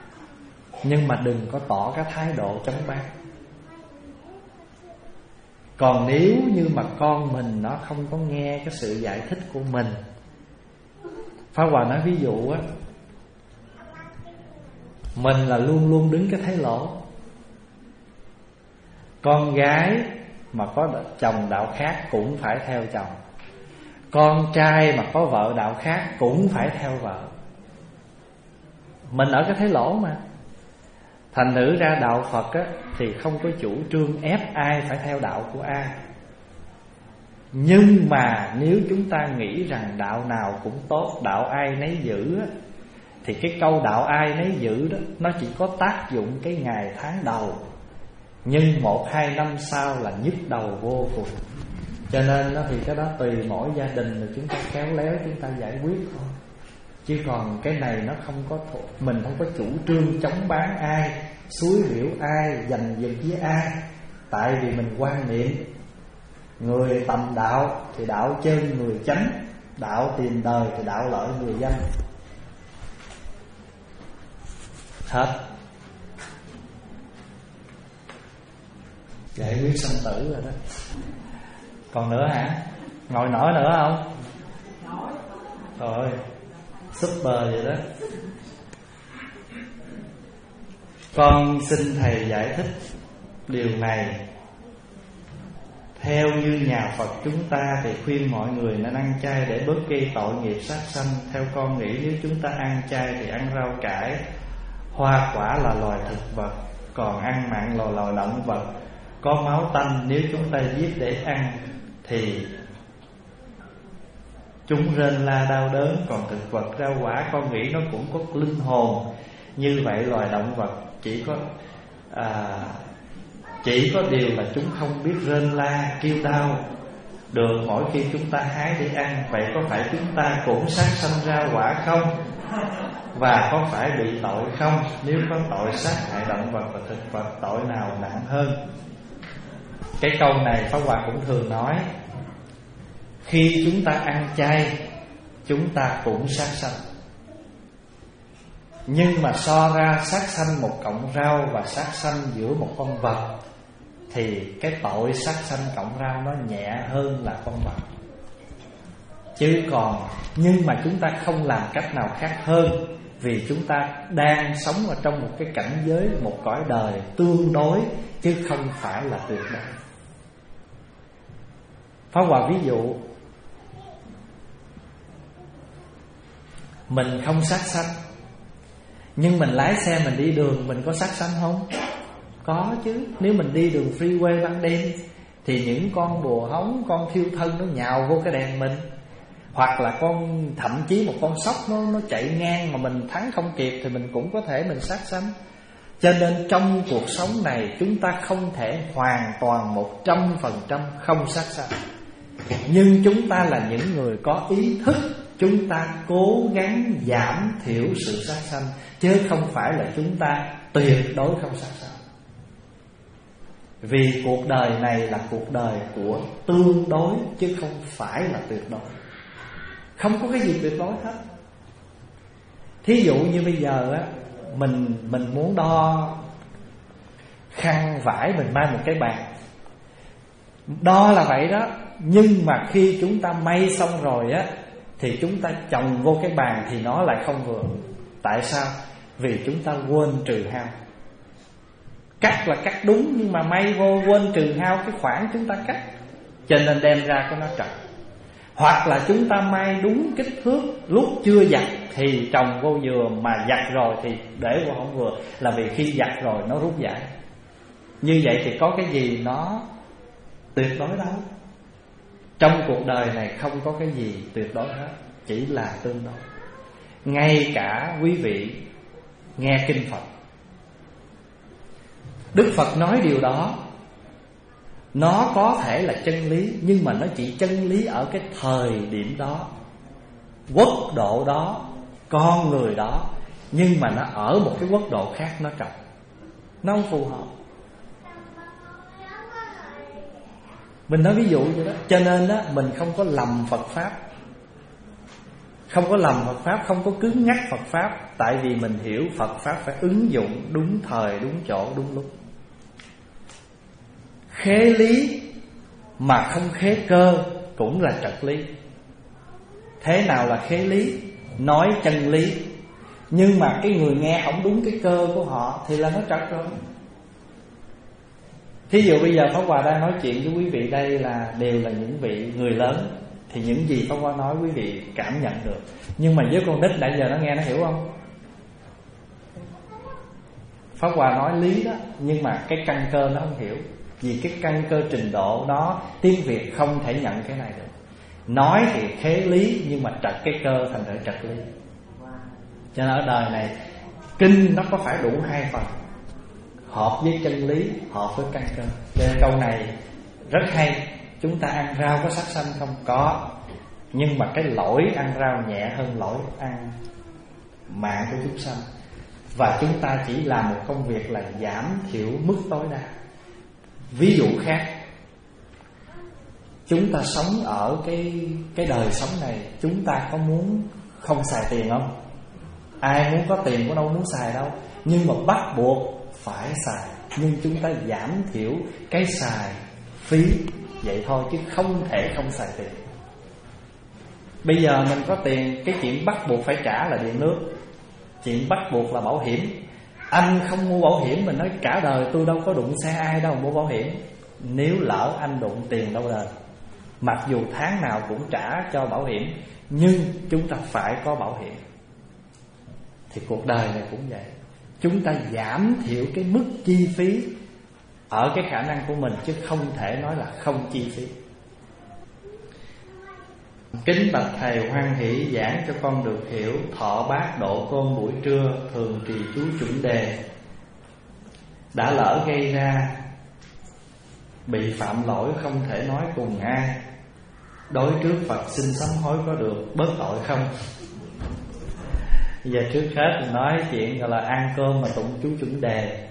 nhưng mà đừng có tỏ cái thái độ chống bác. Còn nếu như mà con mình nó không có nghe cái sự giải thích của mình, Pháp Hòa nói ví dụ á, mình là luôn luôn đứng cái thế lỗ. Con gái mà có chồng đạo khác cũng phải theo chồng, con trai mà có vợ đạo khác cũng phải theo vợ. Mình ở cái thế lỗ mà. Thành thử ra đạo Phật á, thì không có chủ trương ép ai phải theo đạo của ai. Nhưng mà nếu chúng ta nghĩ rằng đạo nào cũng tốt, đạo ai nấy giữ á, thì cái câu đạo ai nấy giữ đó nó chỉ có tác dụng cái ngày tháng đầu, nhưng một hai năm sau là nhức đầu vô cùng. Cho nên đó, thì cái đó tùy mỗi gia đình rồi chúng ta khéo léo chúng ta giải quyết thôi. Chứ còn cái này nó không có, mình không có chủ trương chống bán ai, xúi biểu ai, giành giật với ai. Tại vì mình quan niệm người tầm đạo thì đạo chân người chánh, đạo tìm đời thì đạo lợi người danh. Hết. Giải quyết sanh tử rồi đó. Còn nữa hả? Ngồi nổi nữa không? Rồi, super vậy đó. Con xin thầy giải thích điều này. Theo như nhà Phật chúng ta thì khuyên mọi người nên ăn chay để bớt gây tội nghiệp sát sanh. Theo con nghĩ nếu chúng ta ăn chay thì ăn rau cải, hoa quả là loài thực vật, còn ăn mặn là loài động vật có máu tanh. Nếu chúng ta giết để ăn thì chúng rên la đau đớn. Còn thực vật rau quả con nghĩ nó cũng có linh hồn. Như vậy loài động vật chỉ có à, chỉ có điều là chúng không biết rên la kêu đau được mỗi khi chúng ta hái để ăn. Vậy có phải chúng ta cũng sát sanh rau quả không? Và có phải bị tội không? Nếu có tội sát hại động vật và thực vật, tội nào nặng hơn? Cái câu này Pháp Hòa cũng thường nói. Khi chúng ta ăn chay, chúng ta cũng sát sanh. Nhưng mà so ra sát sanh một cọng rau và sát sanh giữa một con vật thì cái tội sát sanh cọng rau nó nhẹ hơn là con vật. Chứ còn, nhưng mà chúng ta không làm cách nào khác hơn, vì chúng ta đang sống ở trong một cái cảnh giới, một cõi đời tương đối, chứ không phải là tuyệt đối. Pháp Hòa ví dụ, mình không sát sanh, nhưng mình lái xe mình đi đường, mình có sát sanh không? Có chứ. Nếu mình đi đường freeway ban đêm thì những con bùa hóng, con thiêu thân nó nhào vô cái đèn mình. Hoặc là con, thậm chí một con sóc nó, nó chạy ngang mà mình thắng không kịp thì mình cũng có thể mình sát sanh. Cho nên trong cuộc sống này chúng ta không thể hoàn toàn một trăm phần trăm không sát sanh. Nhưng chúng ta là những người có ý thức, chúng ta cố gắng giảm thiểu sự sát sanh, chứ không phải là chúng ta tuyệt đối không sát sanh. Vì cuộc đời này là cuộc đời của tương đối, chứ không phải là tuyệt đối. Không có cái gì tuyệt đối hết. Thí dụ như bây giờ á, Mình mình muốn đo khăn vải, mình may một cái bàn, đo là vậy đó. Nhưng mà khi chúng ta may xong rồi á, thì chúng ta chồng vô cái bàn thì nó lại không vừa. Tại sao? Vì chúng ta quên trừ hao. Cắt là cắt đúng, nhưng mà may vô quên trừ hao cái khoảng chúng ta cắt, cho nên đem ra có nó trật. Hoặc là chúng ta may đúng kích thước, lúc chưa giặt thì trồng vô vừa, mà giặt rồi thì để vô không vừa, là vì khi giặt rồi nó rút giải. Như vậy thì có cái gì nó tuyệt đối đâu. Trong cuộc đời này không có cái gì tuyệt đối hết, chỉ là tương đối. Ngay cả quý vị nghe kinh Phật, Đức Phật nói điều đó, nó có thể là chân lý, nhưng mà nó chỉ chân lý ở cái thời điểm đó, quốc độ đó, con người đó. Nhưng mà nó ở một cái quốc độ khác nó trật, nó không phù hợp. Mình nói ví dụ vậy đó. Cho nên đó, mình không có lầm Phật Pháp, không có lầm Phật Pháp, không có cứng nhắc Phật Pháp. Tại vì mình hiểu Phật Pháp phải ứng dụng đúng thời, đúng chỗ, đúng lúc. Khế lý mà không khế cơ cũng là trật lý. Thế nào là khế lý? Nói chân lý, nhưng mà cái người nghe không đúng cái cơ của họ thì là nó trật rồi. Thí dụ bây giờ Pháp Hòa đang nói chuyện với quý vị đây là đều là những vị người lớn, thì những gì Pháp Hòa nói quý vị cảm nhận được. Nhưng mà với con nít nãy giờ nó nghe nó hiểu không? Pháp Hòa nói lý đó, nhưng mà cái căn cơ nó không hiểu. Vì cái căn cơ trình độ đó tiếng Việt không thể nhận cái này được. Nói thì khế lý nhưng mà trật cái cơ thành ra trật lý. Cho nên ở đời này kinh nó có phải đủ hai phần, hợp với chân lý, hợp với căn cơ. Cho nên câu này rất hay. Chúng ta ăn rau có sát sanh không? Có. Nhưng mà cái lỗi ăn rau nhẹ hơn lỗi ăn mạng của chúng sanh. Và chúng ta chỉ làm một công việc là giảm thiểu mức tối đa. Ví dụ khác, chúng ta sống ở cái, cái đời sống này, chúng ta có muốn không xài tiền không? Ai muốn có tiền, có đâu muốn xài đâu. Nhưng mà bắt buộc phải xài. Nhưng chúng ta giảm thiểu cái xài phí vậy thôi, chứ không thể không xài tiền. Bây giờ mình có tiền, cái chuyện bắt buộc phải trả là điện nước, chuyện bắt buộc là bảo hiểm. Anh không mua bảo hiểm, mình nói cả đời tôi đâu có đụng xe ai đâu mua bảo hiểm. Nếu lỡ anh đụng tiền đâu đền. Mặc dù tháng nào cũng trả cho bảo hiểm, nhưng chúng ta phải có bảo hiểm. Thì cuộc đời này cũng vậy. Chúng ta giảm thiểu cái mức chi phí ở cái khả năng của mình, chứ không thể nói là không chi phí. Kính bạch thầy, hoan hỷ giảng cho con được hiểu. Thọ bát độ côn buổi trưa thường trì chú chuẩn đề. Đã lỡ gây ra bị phạm lỗi không thể nói cùng ai. Đối trước Phật xin sám hối có được bớt tội không? Bây giờ trước hết mình nói chuyện gọi là ăn cơm mà tụng chú chuẩn đề.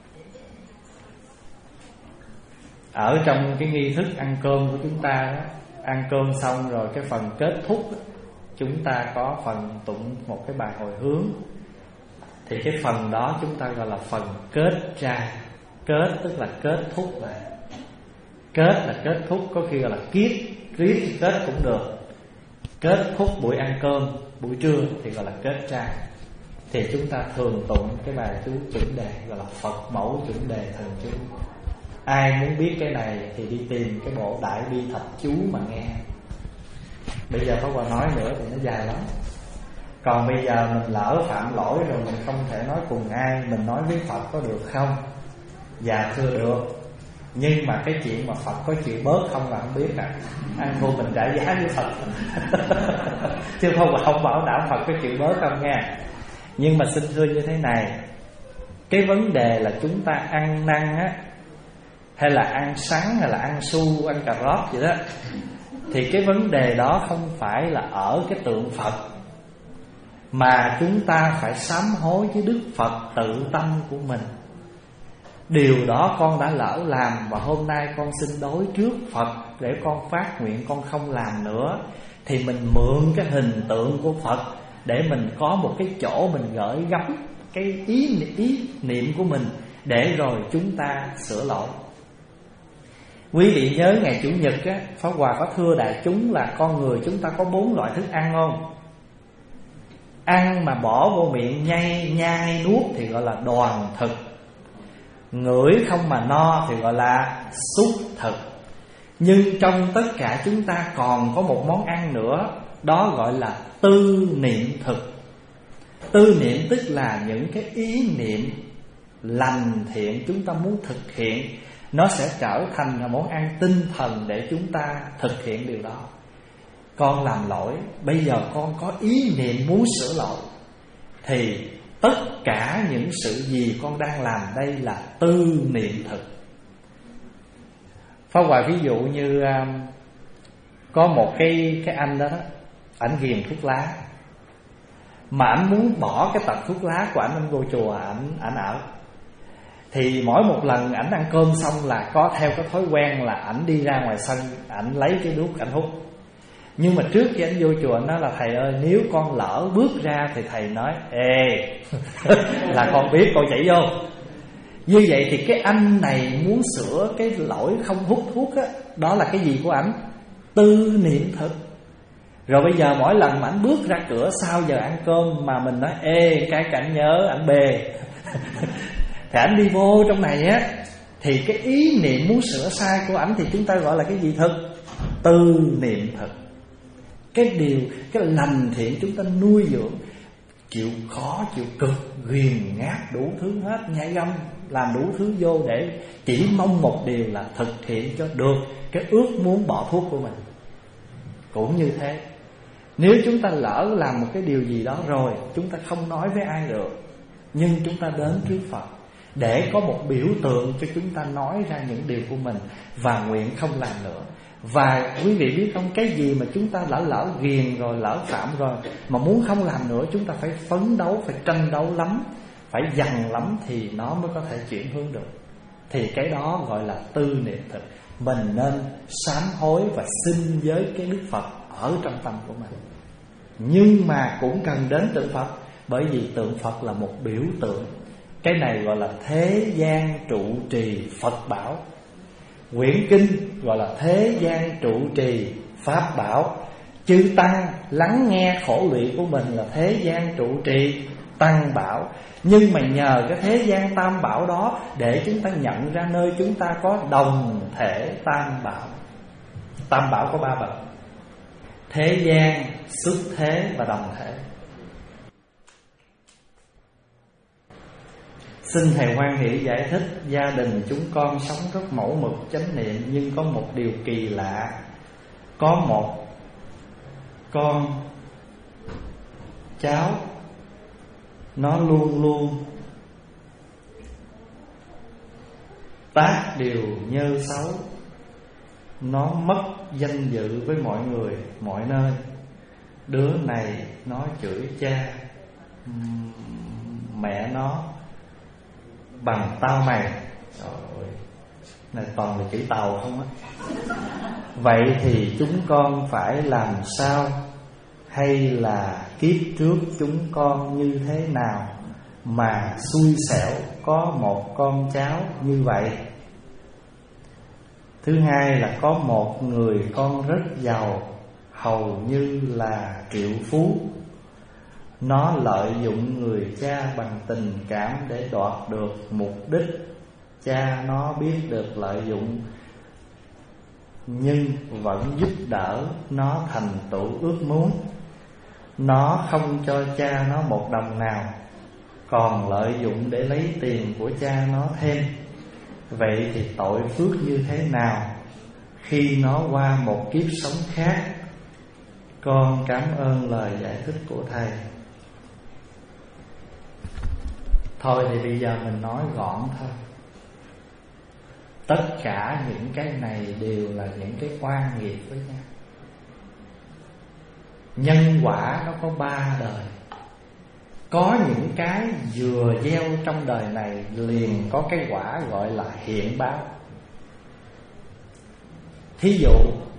Ở trong cái nghi thức ăn cơm của chúng ta đó, ăn cơm xong rồi cái phần kết thúc chúng ta có phần tụng một cái bài hồi hướng. Thì cái phần đó chúng ta gọi là phần kết ra. Kết tức là kết thúc lại. Kết là kết thúc, có khi gọi là kiết, riết kết cũng được. Kết thúc buổi ăn cơm buổi trưa thì gọi là kết ra. Thì chúng ta thường tụng cái bài chú chuẩn đề gọi là Phật mẫu chuẩn đề thần chú. Ai muốn biết cái này thì đi tìm cái bộ Đại Bi Thập Chú mà nghe. Bây giờ Pháp Hòa nói nữa thì nó dài lắm. Còn bây giờ mình lỡ phạm lỗi rồi, mình không thể nói cùng ai, mình nói với Phật có được không? Dạ thưa được. Nhưng mà cái chuyện mà Phật có chịu bớt không là không biết à. Ăn vô mình trả giá với Phật chứ không không bảo đảm Phật có chịu bớt không nha. Nhưng mà xin thưa như thế này, cái vấn đề là chúng ta ăn năn á, hay là ăn sắn, hay là ăn su, ăn cà rốt vậy đó, thì cái vấn đề đó không phải là ở cái tượng Phật, mà chúng ta phải sám hối với Đức Phật tự tâm của mình. Điều đó con đã lỡ làm, và hôm nay con xin đối trước Phật để con phát nguyện con không làm nữa. Thì mình mượn cái hình tượng của Phật để mình có một cái chỗ mình gửi gắm cái ý, ý niệm của mình, để rồi chúng ta sửa lỗi. Quý vị nhớ ngày Chủ nhật á, Pháp Hòa có thưa đại chúng là con người chúng ta có bốn loại thức ăn không? Ăn mà bỏ vô miệng nhai, nhai nuốt thì gọi là đoàn thực. Ngửi không mà no thì gọi là xúc thực. Nhưng trong tất cả chúng ta còn có một món ăn nữa, đó gọi là tư niệm thực. Tư niệm tức là những cái ý niệm lành thiện chúng ta muốn thực hiện, nó sẽ trở thành là món ăn tinh thần để chúng ta thực hiện điều đó. Con làm lỗi, bây giờ con có ý niệm muốn sửa lỗi, thì tất cả những sự gì con đang làm đây là tư niệm thực. Pháp Hòa ví dụ như um, có một cái, cái anh đó, đó ảnh ghiền thuốc lá, mà ảnh muốn bỏ cái tật thuốc lá của ảnh, anh vô chùa ảnh ảnh ở. Thì mỗi một lần ảnh ăn cơm xong là có theo cái thói quen là ảnh đi ra ngoài sân, ảnh lấy cái đuốc ảnh hút. Nhưng mà trước khi anh vô chùa anh nói là thầy ơi, nếu con lỡ bước ra thì thầy nói ê là con biết con chạy vô. Như vậy thì cái anh này muốn sửa cái lỗi không hút thuốc á, Đó là cái gì của ảnh? Tư niệm thực. Rồi bây giờ mỗi lần mà ảnh bước ra cửa sau giờ ăn cơm mà mình nói ê cái cảnh nhớ ảnh bề thì ảnh đi vô trong này á, thì cái ý niệm muốn sửa sai của ảnh thì chúng ta gọi là cái gì thực? Tư niệm thực. Cái điều, cái lành thiện chúng ta nuôi dưỡng, chịu khó, chịu cực, ghiền ngát đủ thứ hết, nhảy găm, làm đủ thứ vô để chỉ mong một điều là thực hiện cho được cái ước muốn bỏ thuốc của mình. Cũng như thế, nếu chúng ta lỡ làm một cái điều gì đó rồi, chúng ta không nói với ai được, nhưng chúng ta đến trước Phật để có một biểu tượng cho chúng ta nói ra những điều của mình và nguyện không làm nữa. Và quý vị biết không, cái gì mà chúng ta lỡ lỡ ghiền rồi, lỡ phạm rồi mà muốn không làm nữa, chúng ta phải phấn đấu, phải tranh đấu lắm, phải dằn lắm thì nó mới có thể chuyển hướng được. Thì cái đó gọi là tư niệm thực. Mình nên sám hối và xin với cái Đức Phật ở trong tâm của mình. Nhưng mà cũng cần đến tượng Phật, bởi vì tượng Phật là một biểu tượng. Cái này gọi là thế gian trụ trì Phật bảo. Quyển kinh gọi là thế gian trụ trì Pháp bảo. Chư Tăng lắng nghe khổ lụy của mình là thế gian trụ trì Tăng bảo. Nhưng mà nhờ cái thế gian tam bảo đó để chúng ta nhận ra nơi chúng ta có đồng thể tam bảo. Tam bảo có ba bậc: thế gian, xuất thế và đồng thể. Xin Thầy hoan hỷ giải thích. Gia đình chúng con sống rất mẫu mực chánh niệm, nhưng có một điều kỳ lạ. Có một con cháu nó luôn luôn tác điều nhơ xấu. Nó mất danh dự với mọi người, mọi nơi. Đứa này nó chửi cha mẹ nó bằng tao mày. Trời ơi, này toàn là chữ tàu không á. Vậy thì chúng con phải làm sao? Hay là kiếp trước chúng con như thế nào mà xui xẻo có một con cháu như vậy? Thứ hai là có một người con rất giàu, hầu như là triệu phú. Nó lợi dụng người cha bằng tình cảm để đoạt được mục đích. Cha nó biết được lợi dụng, nhưng vẫn giúp đỡ nó thành tựu ước muốn. Nó không cho cha nó một đồng nào, còn lợi dụng để lấy tiền của cha nó thêm. Vậy thì tội phước như thế nào khi nó qua một kiếp sống khác? Con cảm ơn lời giải thích của Thầy. Thôi thì bây giờ mình nói gọn thôi. Tất cả những cái này đều là những cái quan nghiệp với nhau. Nhân quả nó có ba đời. Có những cái vừa gieo trong đời này liền có cái quả gọi là hiện báo. Thí dụ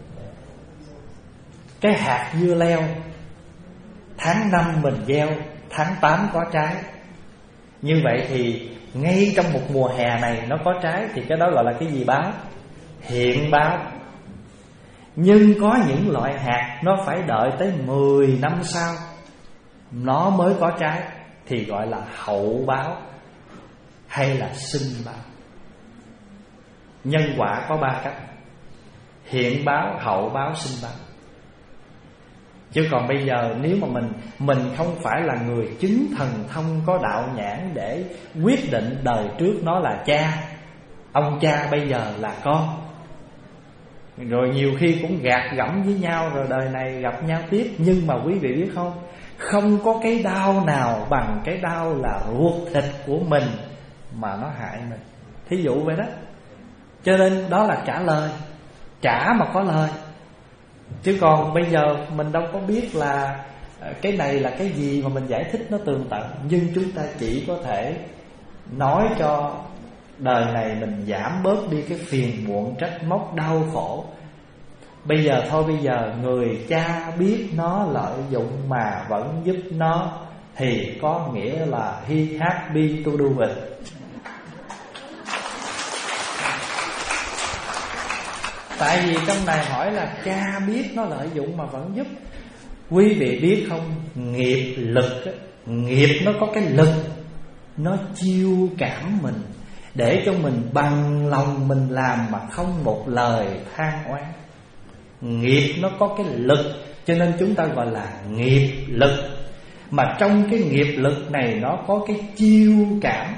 cái hạt dưa leo, tháng năm mình gieo, tháng tám có trái. Như vậy thì ngay trong một mùa hè này nó có trái, thì cái đó gọi là cái gì báo? Hiện báo. Nhưng có những loại hạt nó phải đợi tới mười năm sau nó mới có trái, thì gọi là hậu báo hay là sinh báo. Nhân quả có ba cách: hiện báo, hậu báo, sinh báo. Chứ còn bây giờ nếu mà mình Mình không phải là người chứng thần thông có đạo nhãn để quyết định đời trước nó là cha, ông cha bây giờ là con, rồi nhiều khi cũng gạt gẫm với nhau, rồi đời này gặp nhau tiếp. Nhưng mà quý vị biết không, không có cái đau nào bằng cái đau là ruột thịt của mình mà nó hại mình. Thí dụ vậy đó. Cho nên đó là trả lời, trả mà có lời. Chứ còn bây giờ mình đâu có biết là cái này là cái gì mà mình giải thích nó tường tận. Nhưng chúng ta chỉ có thể nói cho đời này mình giảm bớt đi cái phiền muộn trách móc đau khổ. Bây giờ thôi, bây giờ người cha biết nó lợi dụng mà vẫn giúp nó, thì có nghĩa là he happy to do it. Tại vì trong này hỏi là cha biết nó lợi dụng mà vẫn giúp. Quý vị biết không, nghiệp lực á, nghiệp nó có cái lực, nó chiêu cảm mình, để cho mình bằng lòng mình làm mà không một lời than oán. Nghiệp nó có cái lực, cho nên chúng ta gọi là nghiệp lực. Mà trong cái nghiệp lực này nó có cái chiêu cảm.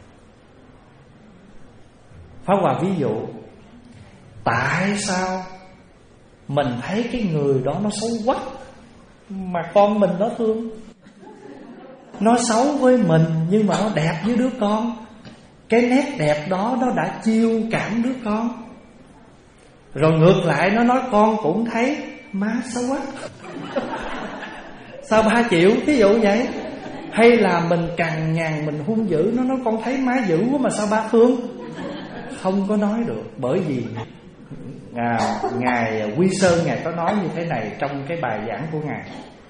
Pháp Hòa ví dụ, tại sao mình thấy cái người đó nó xấu quá mà con mình nó thương? Nó xấu với mình nhưng mà nó đẹp với đứa con. Cái nét đẹp đó nó đã chiêu cảm đứa con. Rồi ngược lại nó nói con cũng thấy má xấu quá, sao ba chịu? Ví dụ vậy. Hay là mình cằn nhằn, mình hung dữ, nó nói con thấy má dữ quá mà sao ba thương? Không có nói được. Bởi vì à, Ngài Quy Sơn Ngài có nói như thế này trong cái bài giảng của Ngài: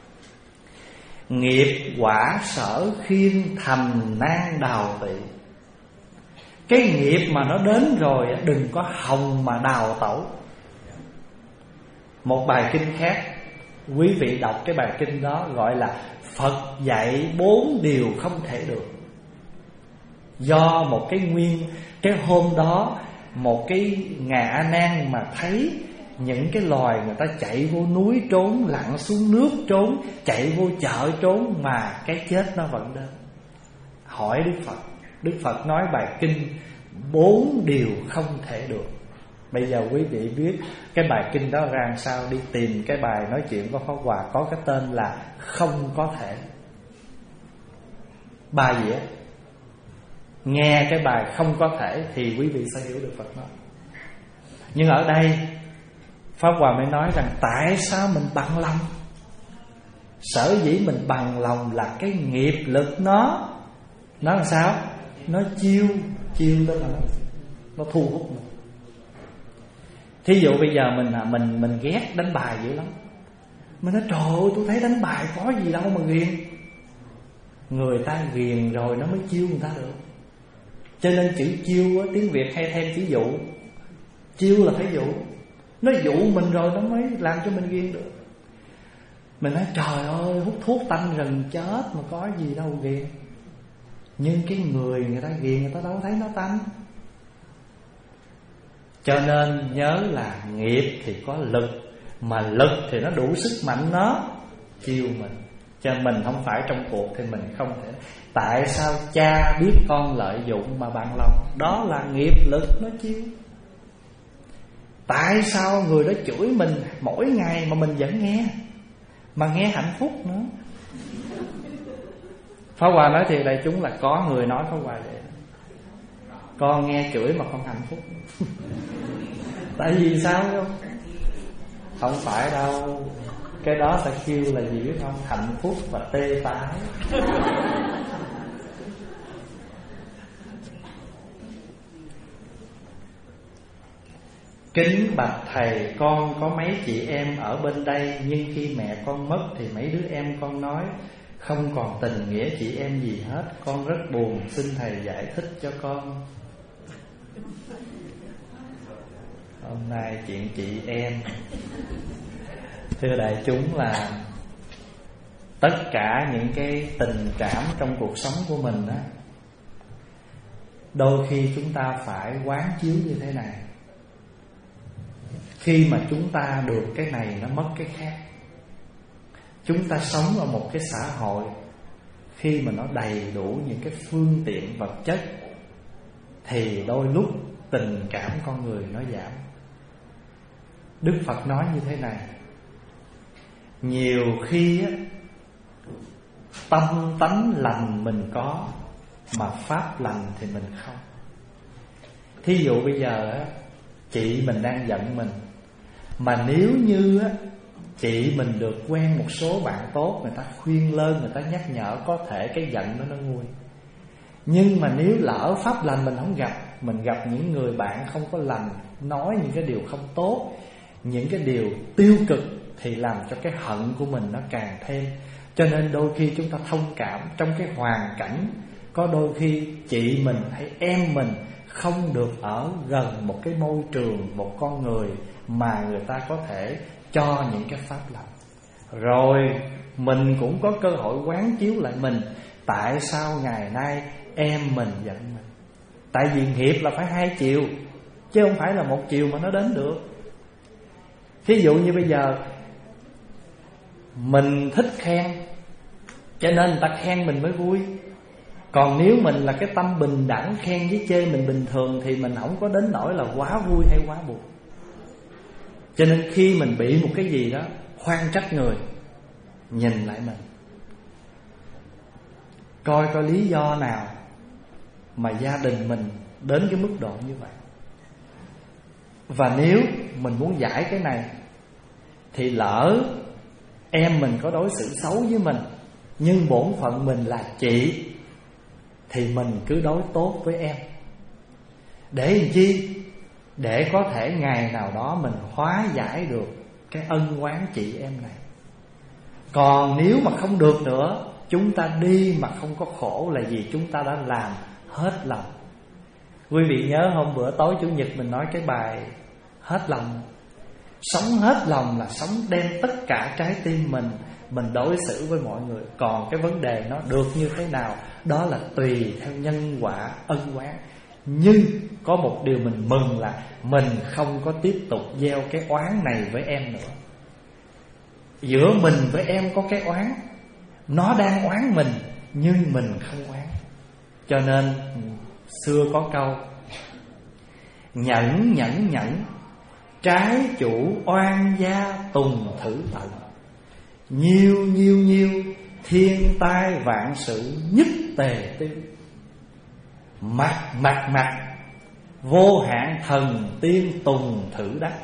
nghiệp quả sở khiên thành nan đào tị. Cái nghiệp mà nó đến rồi đừng có hòng mà đào tẩu. Một bài kinh khác, quý vị đọc cái bài kinh đó, gọi là Phật dạy bốn điều không thể được. Do một cái nguyên, cái hôm đó một cái Ngài A Nan mà thấy những cái loài người ta chạy vô núi trốn, lặn xuống nước trốn, chạy vô chợ trốn, mà cái chết nó vẫn đến. Hỏi Đức Phật, Đức Phật nói bài kinh bốn điều không thể được. Bây giờ quý vị biết cái bài kinh đó ra làm sao, đi tìm cái bài nói chuyện của Pháp Hòa có cái tên là không có thể. Bài gì á? Nghe cái bài không có thể thì quý vị sẽ hiểu được Phật nói. Nhưng ở đây Pháp Hòa mới nói rằng tại sao mình bằng lòng. Sở dĩ mình bằng lòng là cái nghiệp lực nó Nó làm sao? Nó chiêu Chiêu đó là nó thu hút mình. Thí dụ bây giờ mình mình mình ghét đánh bài dữ lắm. Mình nói trời ơi, tôi thấy đánh bài có gì đâu mà ghiền. Người ta ghiền rồi nó mới chiêu người ta được. Cho nên chữ chiêu á, tiếng Việt hay thêm chữ dụ. Chiêu là phải dụ. Nó dụ mình rồi nó mới làm cho mình ghiền được. Mình nói trời ơi, hút thuốc tanh rừng chết mà có gì đâu ghiền. Nhưng cái người người ta ghiền, người ta đâu thấy nó tanh. Cho nên nhớ là nghiệp thì có lực, mà lực thì nó đủ sức mạnh nó chiêu mình. Cho mình không phải trong cuộc thì mình không thể. Tại sao cha biết con lợi dụng mà bằng lòng? Đó là nghiệp lực nó chiêu. Tại sao người đó chửi mình mỗi ngày mà mình vẫn nghe, mà nghe hạnh phúc nữa? Pháp Hòa nói thì đại chúng là có người nói Pháp Hòa vậy: con nghe chửi mà con hạnh phúc. Tại vì sao không? Không phải đâu. Cái đó ta kêu là gì biết không? Hạnh phúc và tê tái. Kính bạch thầy, con có mấy chị em ở bên đây, nhưng khi mẹ con mất thì mấy đứa em con nói không còn tình nghĩa chị em gì hết. Con rất buồn, xin thầy giải thích cho con. Hôm nay chuyện chị em, thưa đại chúng, là tất cả những cái tình cảm trong cuộc sống của mình á, đôi khi chúng ta phải quán chiếu như thế này. Khi mà chúng ta được cái này nó mất cái khác. Chúng ta sống ở một cái xã hội khi mà nó đầy đủ những cái phương tiện vật chất thì đôi lúc tình cảm con người nó giảm. Đức Phật nói như thế này: nhiều khi á, tâm tánh lành mình có mà pháp lành thì mình không. Thí dụ bây giờ á, chị mình đang giận mình, mà nếu như á, chị mình được quen một số bạn tốt, người ta khuyên lơn, người ta nhắc nhở, có thể cái giận đó nó nguôi. Nhưng mà nếu lỡ pháp lành mình không gặp, mình gặp những người bạn không có lành, nói những cái điều không tốt, những cái điều tiêu cực, thì làm cho cái hận của mình nó càng thêm. Cho nên đôi khi chúng ta thông cảm trong cái hoàn cảnh. Có đôi khi chị mình hay em mình không được ở gần một cái môi trường, một con người mà người ta có thể cho những cái pháp lành. Rồi mình cũng có cơ hội quán chiếu lại mình, tại sao ngày nay em mình giận mình? Tại vì nghiệp là phải hai chiều, chứ không phải là một chiều mà nó đến được. Thí dụ như bây giờ mình thích khen, cho nên người ta khen mình mới vui. Còn nếu mình là cái tâm bình đẳng, khen với chê mình bình thường, thì mình không có đến nỗi là quá vui hay quá buồn. Cho nên khi mình bị một cái gì đó, khoan trách người, nhìn lại mình, coi coi lý do nào mà gia đình mình đến cái mức độ như vậy. Và nếu mình muốn giải cái này, thì lỡ em mình có đối xử xấu với mình, nhưng bổn phận mình là chị, thì mình cứ đối tốt với em. Để làm chi? Để có thể ngày nào đó mình hóa giải được cái ân oán chị em này. Còn nếu mà không được nữa, chúng ta đi mà không có khổ là vì chúng ta đã làm hết lòng. Quý vị nhớ hôm bữa tối Chủ nhật mình nói cái bài hết lòng. Sống hết lòng là sống đem tất cả trái tim mình, mình đối xử với mọi người. Còn cái vấn đề nó được như thế nào, đó là tùy theo nhân quả ân oán. Nhưng có một điều mình mừng là mình không có tiếp tục gieo cái oán này với em nữa. Giữa mình với em có cái oán, nó đang oán mình nhưng mình không oán. Cho nên xưa có câu nhẫn nhẫn nhẫn, trái chủ oan gia tùng thử tận. Nhiêu nhiêu nhiêu, thiên tai vạn sự nhất tề tiêu. Mặt mặt mặt, vô hạn thần tiên tùng thử đắc.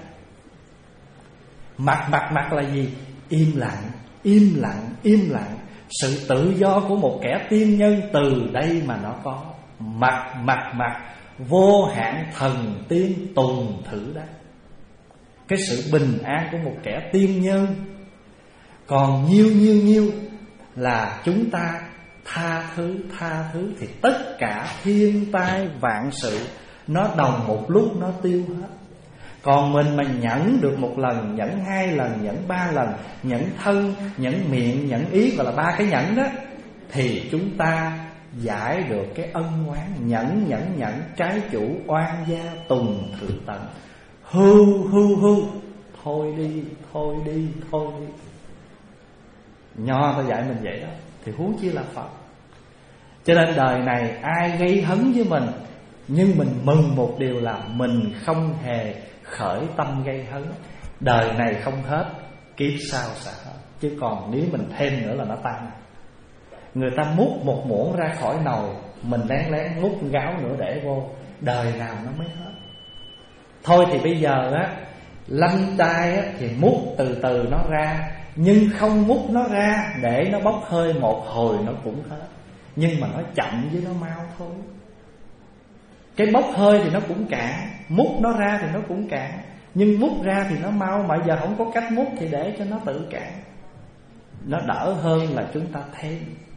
Mặt mặt mặt là gì? Im lặng, im lặng, im lặng. Sự tự do của một kẻ tiên nhân từ đây mà nó có. Mặt mặt mặt, vô hạn thần tiên tùng thử đắc. Cái sự bình an của một kẻ tiên nhân. Còn nhiêu nhiêu nhiêu là chúng ta tha thứ, tha thứ thì tất cả thiên tai vạn sự nó đồng một lúc nó tiêu hết. Còn mình mà nhẫn được một lần, nhẫn hai lần, nhẫn ba lần, nhẫn thân, nhẫn miệng, nhẫn ý, gọi là ba cái nhẫn đó, thì chúng ta giải được cái ân oán. Nhẫn nhẫn nhẫn, trái chủ oan gia tùng thử tận. Hưu hưu hưu, thôi đi, thôi đi, thôi đi. Nho ta dạy mình vậy đó, thì huống chi là Phật. Cho nên đời này ai gây hấn với mình, nhưng mình mừng một điều là mình không hề khởi tâm gây hấn. Đời này không hết, kiếp sau sẽ hết. Chứ còn nếu mình thêm nữa là nó tăng. Người ta múc một muỗng ra khỏi nồi, mình lén lén múc gáo nữa để vô, đời nào nó mới hết. Thôi thì bây giờ á, lâm tai á, thì múc từ từ nó ra, nhưng không múc nó ra để nó bốc hơi một hồi nó cũng hết. Nhưng mà nó chậm với nó mau thôi. Cái bốc hơi thì nó cũng cạn, múc nó ra thì nó cũng cạn. Nhưng múc ra thì nó mau, mà giờ không có cách múc thì để cho nó tự cạn. Nó đỡ hơn là chúng ta thêm.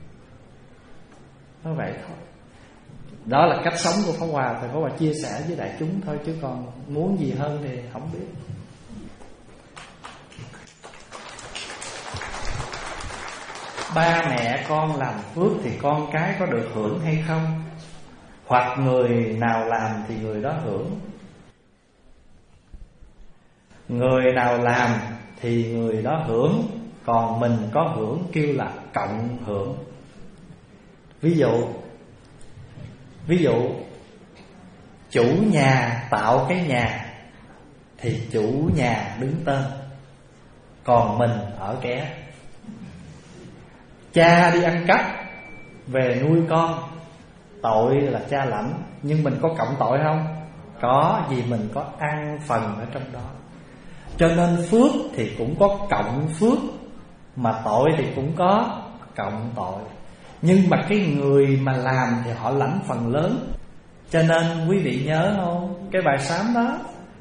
Nó vậy thôi. Đó là cách sống của Pháp Hòa. Thầy Pháp Hòa chia sẻ với đại chúng thôi, chứ còn muốn gì hơn thì không biết. Ba mẹ con làm phước thì con cái có được hưởng hay không? Hoặc người nào làm thì người đó hưởng. Người nào làm thì người đó hưởng. Còn mình có hưởng kêu là cộng hưởng. Ví dụ Ví dụ chủ nhà tạo cái nhà thì chủ nhà đứng tên, còn mình ở ké. Cha đi ăn cắp về nuôi con, tội là cha lãnh, nhưng mình có cộng tội không? Có, vì mình có ăn phần ở trong đó. Cho nên phước thì cũng có cộng phước, mà tội thì cũng có cộng tội. Nhưng mà cái người mà làm thì họ lãnh phần lớn. Cho nên quý vị nhớ không, cái bài sám đó: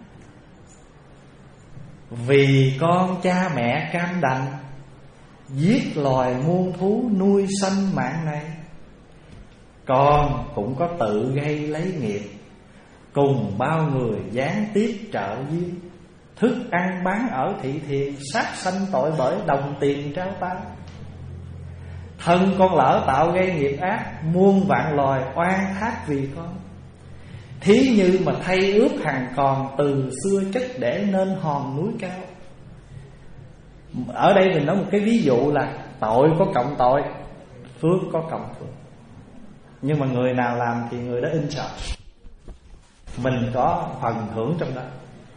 vì con cha mẹ cam đành, giết loài muôn thú nuôi sanh mạng này. Con cũng có tự gây lấy nghiệp, cùng bao người gián tiếp trợ duyên. Thức ăn bán ở thị thiền, sát sanh tội bởi đồng tiền trao tay. Thân con lỡ tạo gây nghiệp ác, muôn vạn loài oan thác vì con. Thí như mà thay ướp hằng còn, từ xưa chất để nên hòn núi cao. Ở đây mình nói một cái ví dụ là tội có cộng tội, phước có cộng phước. Nhưng mà người nào làm thì người đó in charge, mình có phần hưởng trong đó.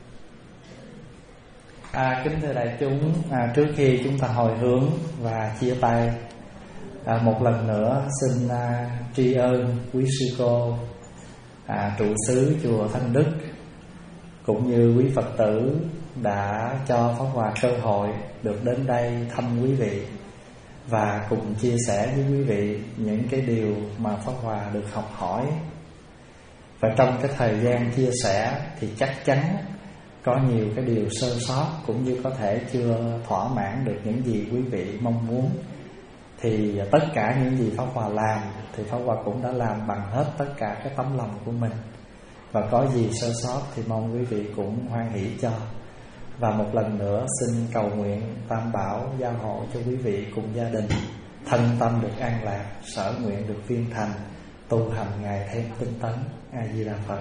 À, kính thưa đại chúng, à, trước khi chúng ta hồi hướng và chia tay, à, một lần nữa xin à, tri ân quý sư cô, à, trụ xứ chùa Thanh Đức, cũng như quý Phật tử đã cho Pháp Hòa cơ hội được đến đây thăm quý vị và cùng chia sẻ với quý vị những cái điều mà Pháp Hòa được học hỏi. Và trong cái thời gian chia sẻ thì chắc chắn có nhiều cái điều sơ sót, cũng như có thể chưa thỏa mãn được những gì quý vị mong muốn. Thì tất cả những gì Pháp Hòa làm thì Pháp Hòa cũng đã làm bằng hết tất cả cái tấm lòng của mình. Và có gì sơ sót thì mong quý vị cũng hoan hỷ cho. Và một lần nữa xin cầu nguyện Tam Bảo gia hộ cho quý vị cùng gia đình thân tâm được an lạc, sở nguyện được viên thành, tu hành ngày thêm tinh tấn. A Di Đà Phật.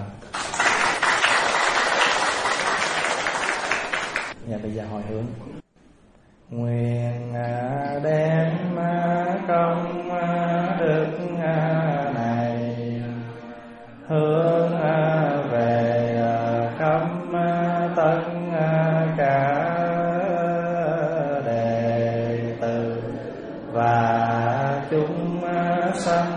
Và bây giờ hồi hướng. Nguyện đem công đức này hướng về khắp tất cả đệ tử và chúng sanh